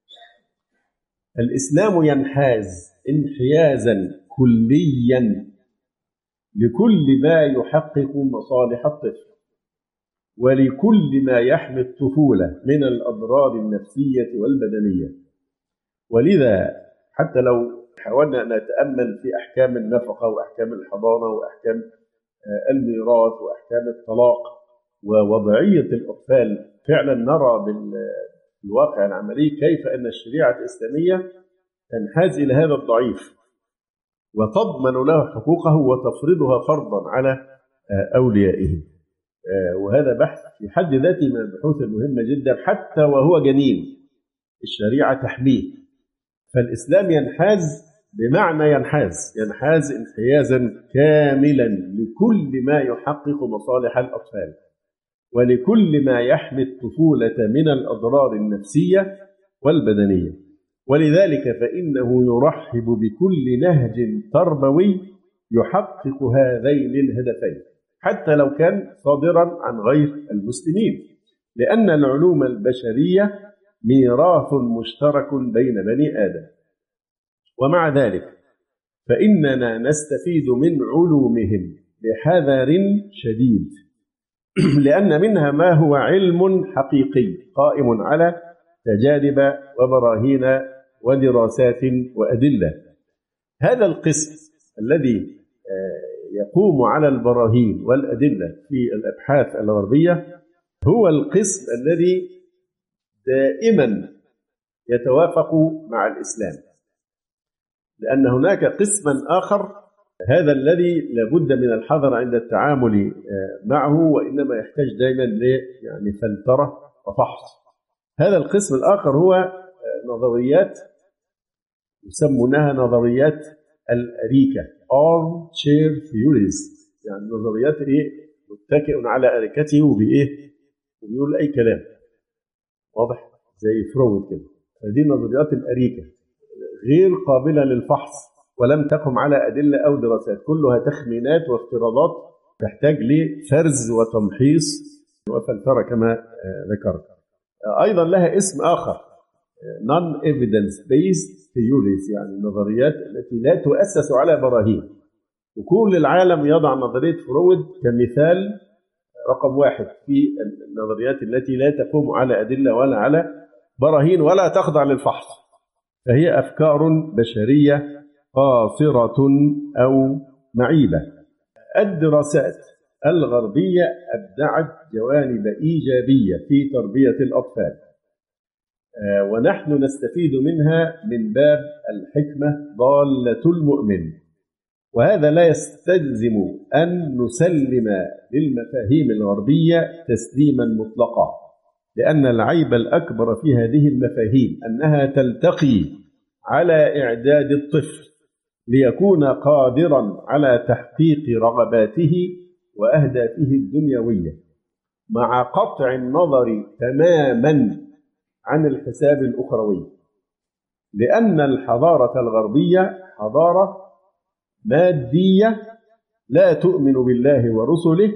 الإسلام ينحاز انحيازا كليا لكل ما يحقق مصالح الطفل ولكل ما يحمي الطفولة من الأضرار النفسية والبدنية. ولذا حتى لو حاولنا أن نتأمل في أحكام النفقة وأحكام الحضانة وأحكام الميراث وأحكام الطلاق ووضعية الأطفال، فعلا نرى بالواقع العملي كيف أن الشريعة الإسلامية تنحاز إلى هذا الضعيف وتضمن له حقوقه وتفرضها فرضا على أوليائه. وهذا بحث في حد ذاته من البحوث المهمة جدا. حتى وهو جنين الشريعة تحميه. فالإسلام ينحاز بمعنى ينحاز انحيازا كاملا لكل ما يحقق مصالح الأطفال ولكل ما يحمي الطفولة من الأضرار النفسية والبدنية. ولذلك فإنه يرحب بكل نهج تربوي يحقق هذين الهدفين حتى لو كان صادرا عن غير المسلمين، لأن العلوم البشرية ميراث مشترك بين بني آدم. ومع ذلك فإننا نستفيد من علومهم بحذر شديد، لأن منها ما هو علم حقيقي قائم على تجارب وبراهين ودراسات وأدلة. هذا القسم الذي يقوم على البراهين والأدلة في الأبحاث الغربية هو القسم الذي دائما يتوافق مع الإسلام. لأن هناك قسما آخر، هذا الذي لابد من الحذر عند التعامل معه، وإنما يحتاج دائما يعني فلترة وفحص. هذا القسم الآخر هو نظريات يسمونها نظريات الأريكة arm chair theories، يعني نظريات متكئ على أريكته وبيقول أي كلام، واضح زي فرويد كده. هذه نظريات الأريكة غير قابلة للفحص ولم تقم على أدلة أو دراسات، كلها تخمينات وافتراضات تحتاج لفرز وتمحيص وفلترة كما ذكرت. أيضا لها اسم آخر non-evidence based theories، يعني النظريات التي لا تؤسس على براهين. وكل العالم يضع نظرية فرويد كمثال رقم واحد في النظريات التي لا تقوم على أدلة ولا على براهين ولا تخضع للفحص، فهي أفكار بشرية قاصرة أو معيبة. الدراسات الغربية أبدعت جوانب إيجابية في تربية الأطفال، ونحن نستفيد منها من باب الحكمة ضالة المؤمن، وهذا لا يستلزم أن نسلم للمفاهيم الغربية تسليما مطلقا، لأن العيب الأكبر في هذه المفاهيم أنها تلتقي على إعداد الطفل ليكون قادرا على تحقيق رغباته وأهدافه الدنيوية، مع قطع النظر تماما عن الحساب الأخروي، لأن الحضارة الغربية حضارة مادية لا تؤمن بالله ورسله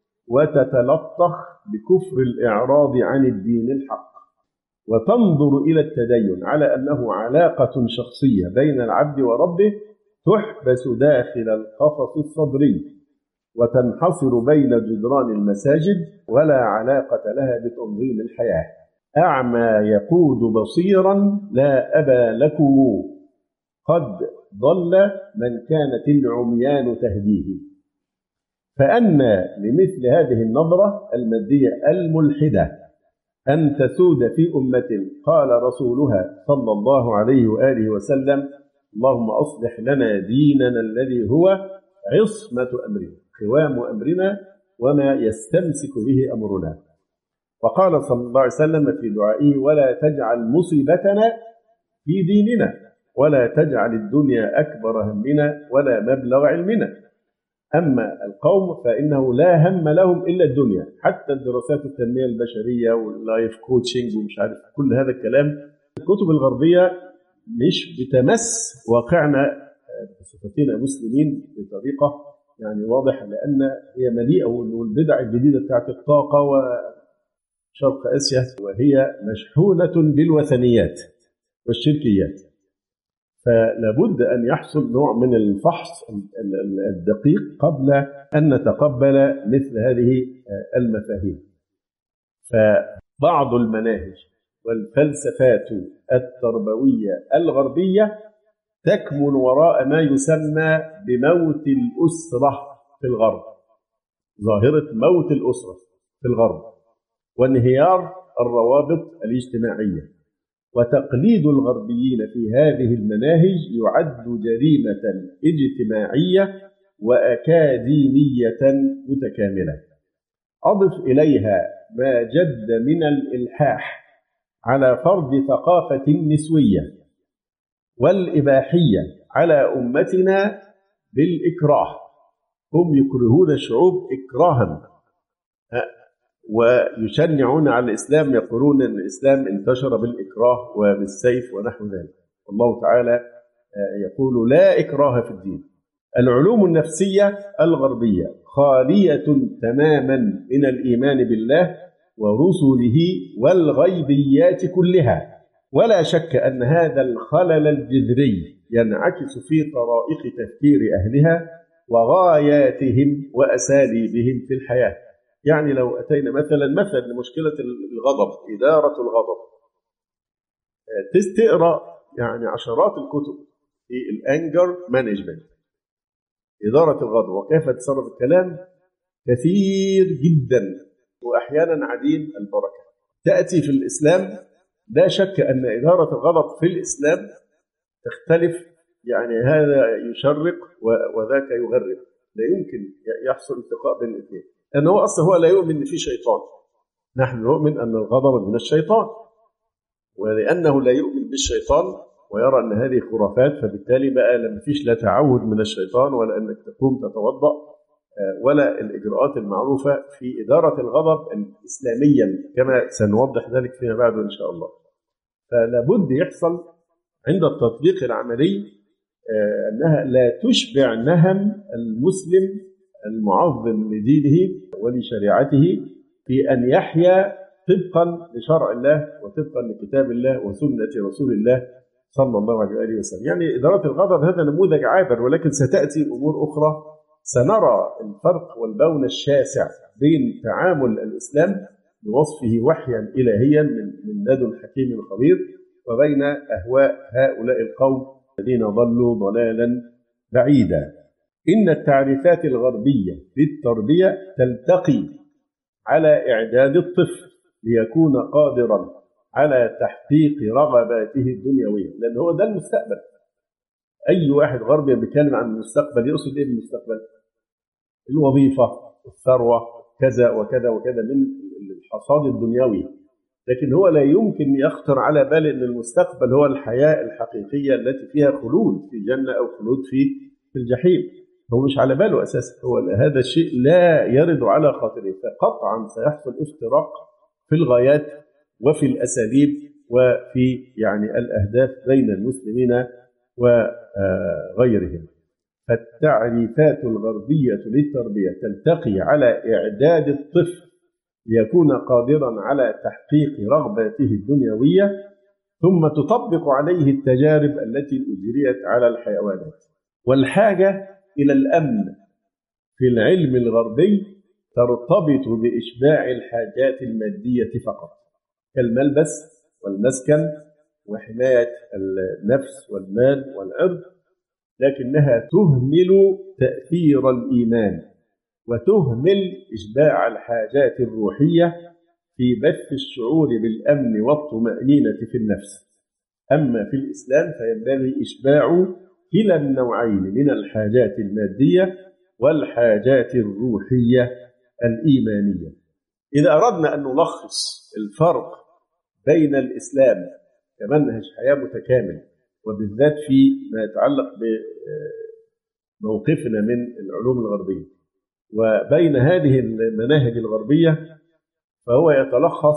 وتتلطخ بكفر الإعراض عن الدين الحق، وتنظر إلى التدين على أنه علاقة شخصية بين العبد وربه تحبس داخل القفص الصدري وتنحصر بين جدران المساجد ولا علاقة لها بتنظيم الحياة. أعمى يقود بصيرا لا أبا لكم، قد ضل من كانت العميان تهديه. فأن لمثل هذه النظرة المادية الملحدة أن تسود في أمة قال رسولها صلى الله عليه وآله وسلم: اللهم أصلح لنا ديننا الذي هو عصمة أمرنا، قوام أمرنا وما يستمسك به أمرنا. وقال صلى الله عليه وسلم في دعائه: ولا تجعل مصيبتنا في ديننا ولا تجعل الدنيا أكبر همنا ولا مبلغ علمنا. أما القوم فإنه لا هم لهم إلا الدنيا، حتى الدراسات التنمية البشرية واللايف كوتشنج ومش عارف كل هذا الكلام، الكتب الغربية مش بتمس واقعنا بصفتنا مسلمين بطريقة يعني واضحة، لأن هي مليئة والبدع الجديدة بتاعت الطاقة وشرق آسيا، وهي مشحونة بالوثنيات والشركيات. فلابد أن يحصل نوع من الفحص الدقيق قبل أن نتقبل مثل هذه المفاهيم. فبعض المناهج والفلسفات التربوية الغربية تكمن وراء ما يسمى بموت الأسرة في الغرب، ظاهرة موت الأسرة في الغرب وانهيار الروابط الاجتماعية. وتقليد الغربيين في هذه المناهج يعد جريمة اجتماعية وأكاديمية متكاملة. أضف إليها ما جد من الإلحاح على فرض ثقافة النسوية والإباحية على أمتنا بالإكراه. هم يكرهون الشعوب إكراها ويشنعون على الإسلام، يقولون أن الإسلام انتشر بالإكراه وبالسيف ونحو ذلك. الله تعالى يقول: لا إكراه في الدين. العلوم النفسية الغربية خالية تماما من الإيمان بالله ورسله والغيبيات كلها، ولا شك أن هذا الخلل الجذري ينعكس في طرائق تفكير أهلها وغاياتهم وأساليبهم في الحياة. يعني لو أتينا مثلا لمشكلة الغضب، إدارة الغضب، تقرأ يعني عشرات الكتب في الأنجر مانجمنت، إدارة الغضب وكيف تصرف الكلام، كثير جدا وأحيانا عديم البركة. تأتي في الإسلام لا شك أن إدارة الغضب في الإسلام تختلف يعني هذا يشرق وذاك يغرب، لا يمكن يحصل التقاء بين الاثنين، لأن هو أصلا هو لا يؤمن إن في شيطان. نحن نؤمن أن الغضب من الشيطان، ولأنه لا يؤمن بالشيطان ويرى أن هذه خرافات، فبالتالي بقى لما فيش لا تعود من الشيطان ولا أنك تقوم تتوضأ ولا الإجراءات المعروفة في إدارة الغضب إسلاميا، كما سنوضح ذلك فيما بعد إن شاء الله. فلا بد يحصل عند التطبيق العملي أنها لا تشبع نهم المسلم المعظم لدينه ولشريعته في أن يحيا طبقا لشرع الله وطبقا لكتاب الله وسنة رسول الله صلى الله عليه وآله وسلم. يعني إدارة الغضب هذا نموذج عابر، ولكن ستأتي أمور أخرى سنرى الفرق والبون الشاسع بين تعامل الإسلام بوصفه وحيا إلهيا من لدن حكيم خبير وبين أهواء هؤلاء القوم الذين ضلوا ضلالا بعيدا. إن التعريفات الغربية للتربية تلتقي على إعداد الطفل ليكون قادرا على تحقيق رغباته الدنيوية، لأن هو ده المستقبل. أي واحد غربي بيتكلم عن المستقبل يقصد إيه بالمستقبل؟ الوظيفة، الثروة، كذا وكذا وكذا من الحصاد الدنيوي، لكن هو لا يمكن يخطر على بال أن المستقبل هو الحياة الحقيقية التي فيها خلود في جنة أو خلود في الجحيم. هو مش على باله أساسا، هو هذا الشيء لا يرد على خاطره، فقطعا سيحصل افتراق في الغايات وفي الأساليب وفي يعني الأهداف بين المسلمين وغيرهم. فالتعريفات الغربية للتربية تلتقي على إعداد الطفل ليكون قادرا على تحقيق رغباته الدنيوية، ثم تطبق عليه التجارب التي أجريت على الحيوانات. والحاجة إلى الأمن في العلم الغربي ترتبط بإشباع الحاجات المادية فقط، كالملبس والمسكن وحماية النفس والمال والعرض، لكنها تهمل تأثير الإيمان وتهمل إشباع الحاجات الروحية في بث الشعور بالأمن والطمأنينة في النفس. أما في الإسلام فينبغي إشباع كلا النوعين من الحاجات المادية والحاجات الروحية الإيمانية. إذا أردنا أن نلخص الفرق بين الإسلام كمنهج حياة متكامل، وبالذات في ما يتعلق بموقفنا من العلوم الغربية وبين هذه المناهج الغربية، فهو يتلخص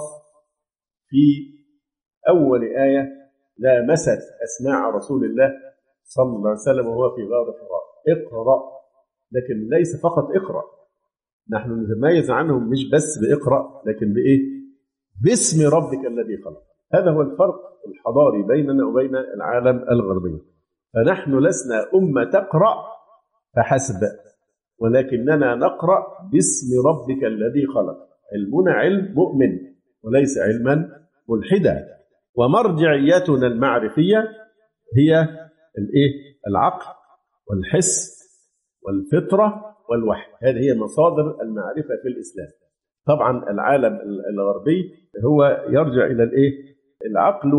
في أول آية لامست أسماع رسول الله صلى الله عليه وسلم وهو في غار حراء: اقرأ. لكن ليس فقط اقرأ، نحن نتميز عنهم مش بس بإقرأ، لكن بإيه؟ باسم ربك الذي خلق. هذا هو الفرق الحضاري بيننا وبين العالم الغربي. فنحن لسنا أمة تقرأ فحسب، ولكننا نقرأ باسم ربك الذي خلق. علمنا علم مؤمن وليس علما ملحدا. ومرجعيتنا المعرفية هي العقل والحس والفطرة والوحي. هذه هي مصادر المعرفة في الإسلام. طبعا العالم الغربي هو يرجع إلى العقل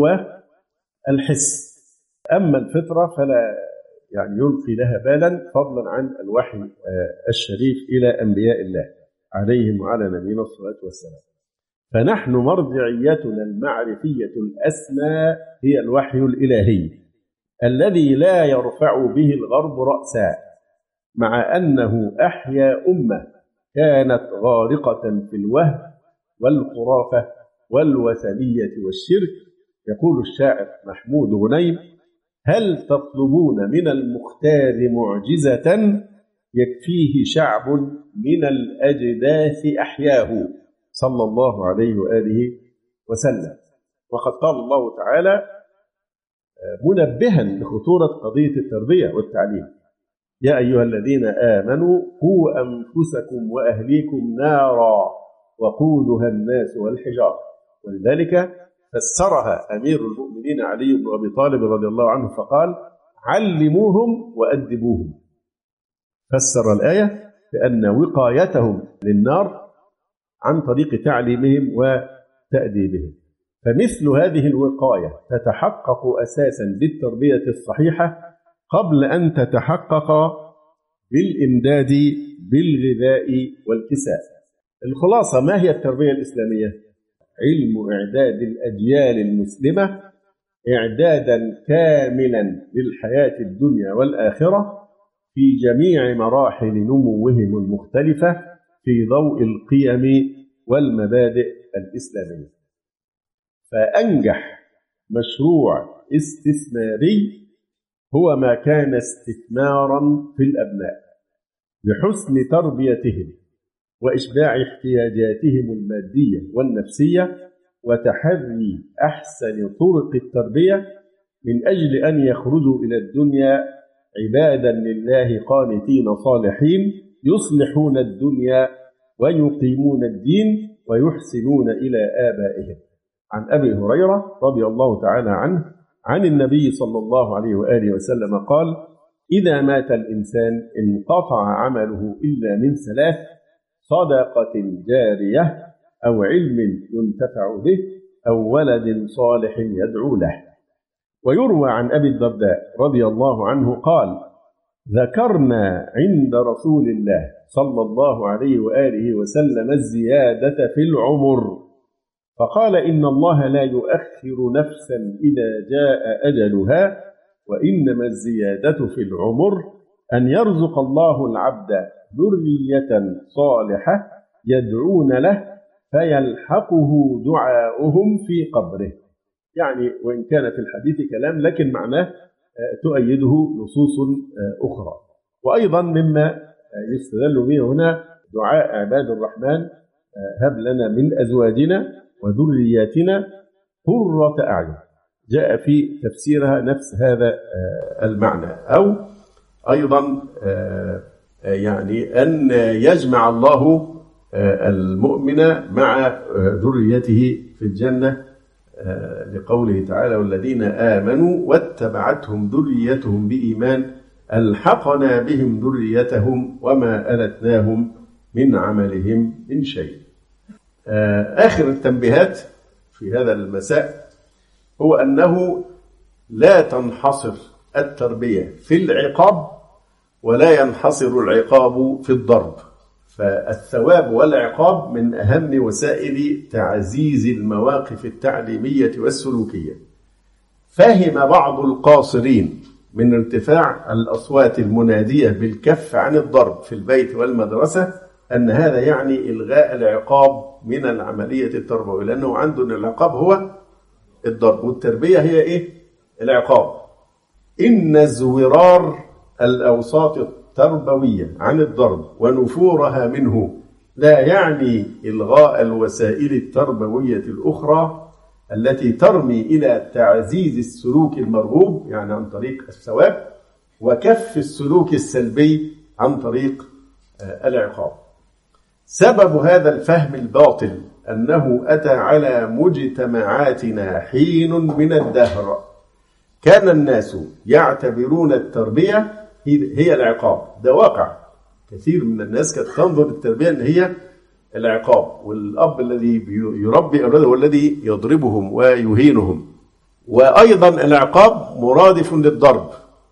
والحس، أما الفطرة فلا يعني يلقي لها بالا، فضلا عن الوحي الشريف إلى أنبياء الله عليهم وعلى نبينا الصلاة والسلام. فنحن مرجعيتنا المعرفية الأسمى هي الوحي الإلهي الذي لا يرفع به الغرب رأسا، مع أنه أحيا أمة كانت غارقة في الوهم والخرافة والوثنية والشرك. يقول الشاعر محمود غنيم: هل تطلبون من المختار معجزة يكفيه شعب من الأجداث أحياه، صلى الله عليه وآله وسلم. وقد قال الله تعالى منبها لخطورة قضية التربية والتعليم: يا أيها الذين آمنوا قوا أنفسكم وأهليكم نارا وقودها الناس والحجارة. ولذلك فسرها أمير المؤمنين علي بن أبي طالب رضي الله عنه فقال: علموهم وأدبوهم. فسر الآية بأن وقايتهم للنار عن طريق تعليمهم وتأديبهم. فمثل هذه الوقاية تتحقق أساسا بالتربية الصحيحة قبل أن تتحقق بالإمداد بالغذاء والكساء. الخلاصة، ما هي التربية الإسلامية؟ علم إعداد الأجيال المسلمة إعدادا كاملا للحياة الدنيا والآخرة في جميع مراحل نموهم المختلفة في ضوء القيم والمبادئ الإسلامية. فأنجح مشروع استثماري هو ما كان استثمارا في الأبناء لحسن تربيتهم وإشباع احتياجاتهم المادية والنفسية وتحري أحسن طرق التربية من أجل أن يخرجوا إلى الدنيا عبادا لله قانتين صالحين يصلحون الدنيا ويقيمون الدين ويحسنون إلى آبائهم. عن أبي هريرة رضي الله تعالى عنه عن النبي صلى الله عليه وآله وسلم قال: إذا مات الإنسان انقطع عمله إلا من ثلاث: صدقة جارية أو علم ينتفع به أو ولد صالح يدعو له. ويروى عن أبي الدرداء رضي الله عنه قال: ذكرنا عند رسول الله صلى الله عليه وآله وسلم الزيادة في العمر، فقال: إن الله لا يؤخر نفسا إذا جاء أجلها، وإنما الزيادة في العمر أن يرزق الله العبد ذرية صالحة يدعون له فيلحقه دعاؤهم في قبره. يعني وإن كان في الحديث كلام لكن معناه تؤيده نصوص أخرى. وأيضا مما يستدل به هنا دعاء عباد الرحمن: هب لنا من أزواجنا وذرياتنا قرة أعين، جاء في تفسيرها نفس هذا المعنى. أو أيضا يعني أن يجمع الله المؤمن مع ذريته في الجنة، لقوله تعالى: والذين آمنوا واتبعتهم ذريتهم بإيمان ألحقنا بهم ذريتهم وما ألتناهم من عملهم من شيء. آخر التنبيهات في هذا المساء هو أنه لا تنحصر التربية في العقاب ولا ينحصر العقاب في الضرب، فالثواب والعقاب من أهم وسائل تعزيز المواقف التعليمية والسلوكية. فهم بعض القاصرين من ارتفاع الأصوات المنادية بالكف عن الضرب في البيت والمدرسة أن هذا يعني إلغاء العقاب من العملية التربوية، لأنه عندنا العقاب هو الضرب والتربية هي إيه؟ العقاب. إن زورار الأوساط التربوية عن الضرب ونفورها منه لا يعني إلغاء الوسائل التربوية الأخرى التي ترمي إلى تعزيز السلوك المرغوب، يعني عن طريق الثواب، وكف السلوك السلبي عن طريق العقاب. سبب هذا الفهم الباطل أنه أتى على مجتمعاتنا حين من الدهر كان الناس يعتبرون التربية هي العقاب. ده واقع، كثير من الناس كانت تنظر التربية أن هي العقاب، والأب الذي يربي أولاده هو الذي يضربهم ويهينهم، وأيضا العقاب مرادف للضرب.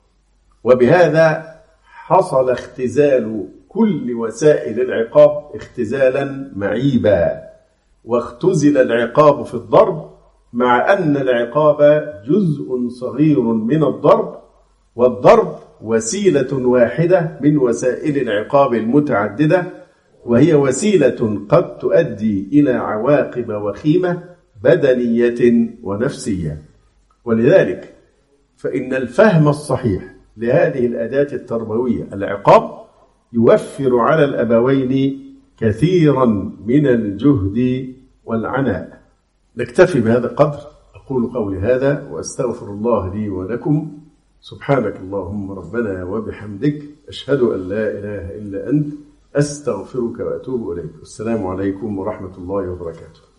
وبهذا حصل اختزال كل وسائل العقاب اختزالا معيبا، واختزل العقاب في الضرب، مع أن العقاب جزء صغير من الضرب، والضرب وسيلة واحدة من وسائل العقاب المتعددة، وهي وسيلة قد تؤدي إلى عواقب وخيمة بدنية ونفسية. ولذلك فإن الفهم الصحيح لهذه الأداة التربوية العقاب يوفر على الأبوين كثيرا من الجهد والعناء. نكتفي بهذا القدر. أقول قولي هذا وأستغفر الله لي ولكم. سبحانك اللهم ربنا وبحمدك، أشهد أن لا إله إلا أنت، أستغفرك وأتوب إليك. السلام عليكم ورحمة الله وبركاته.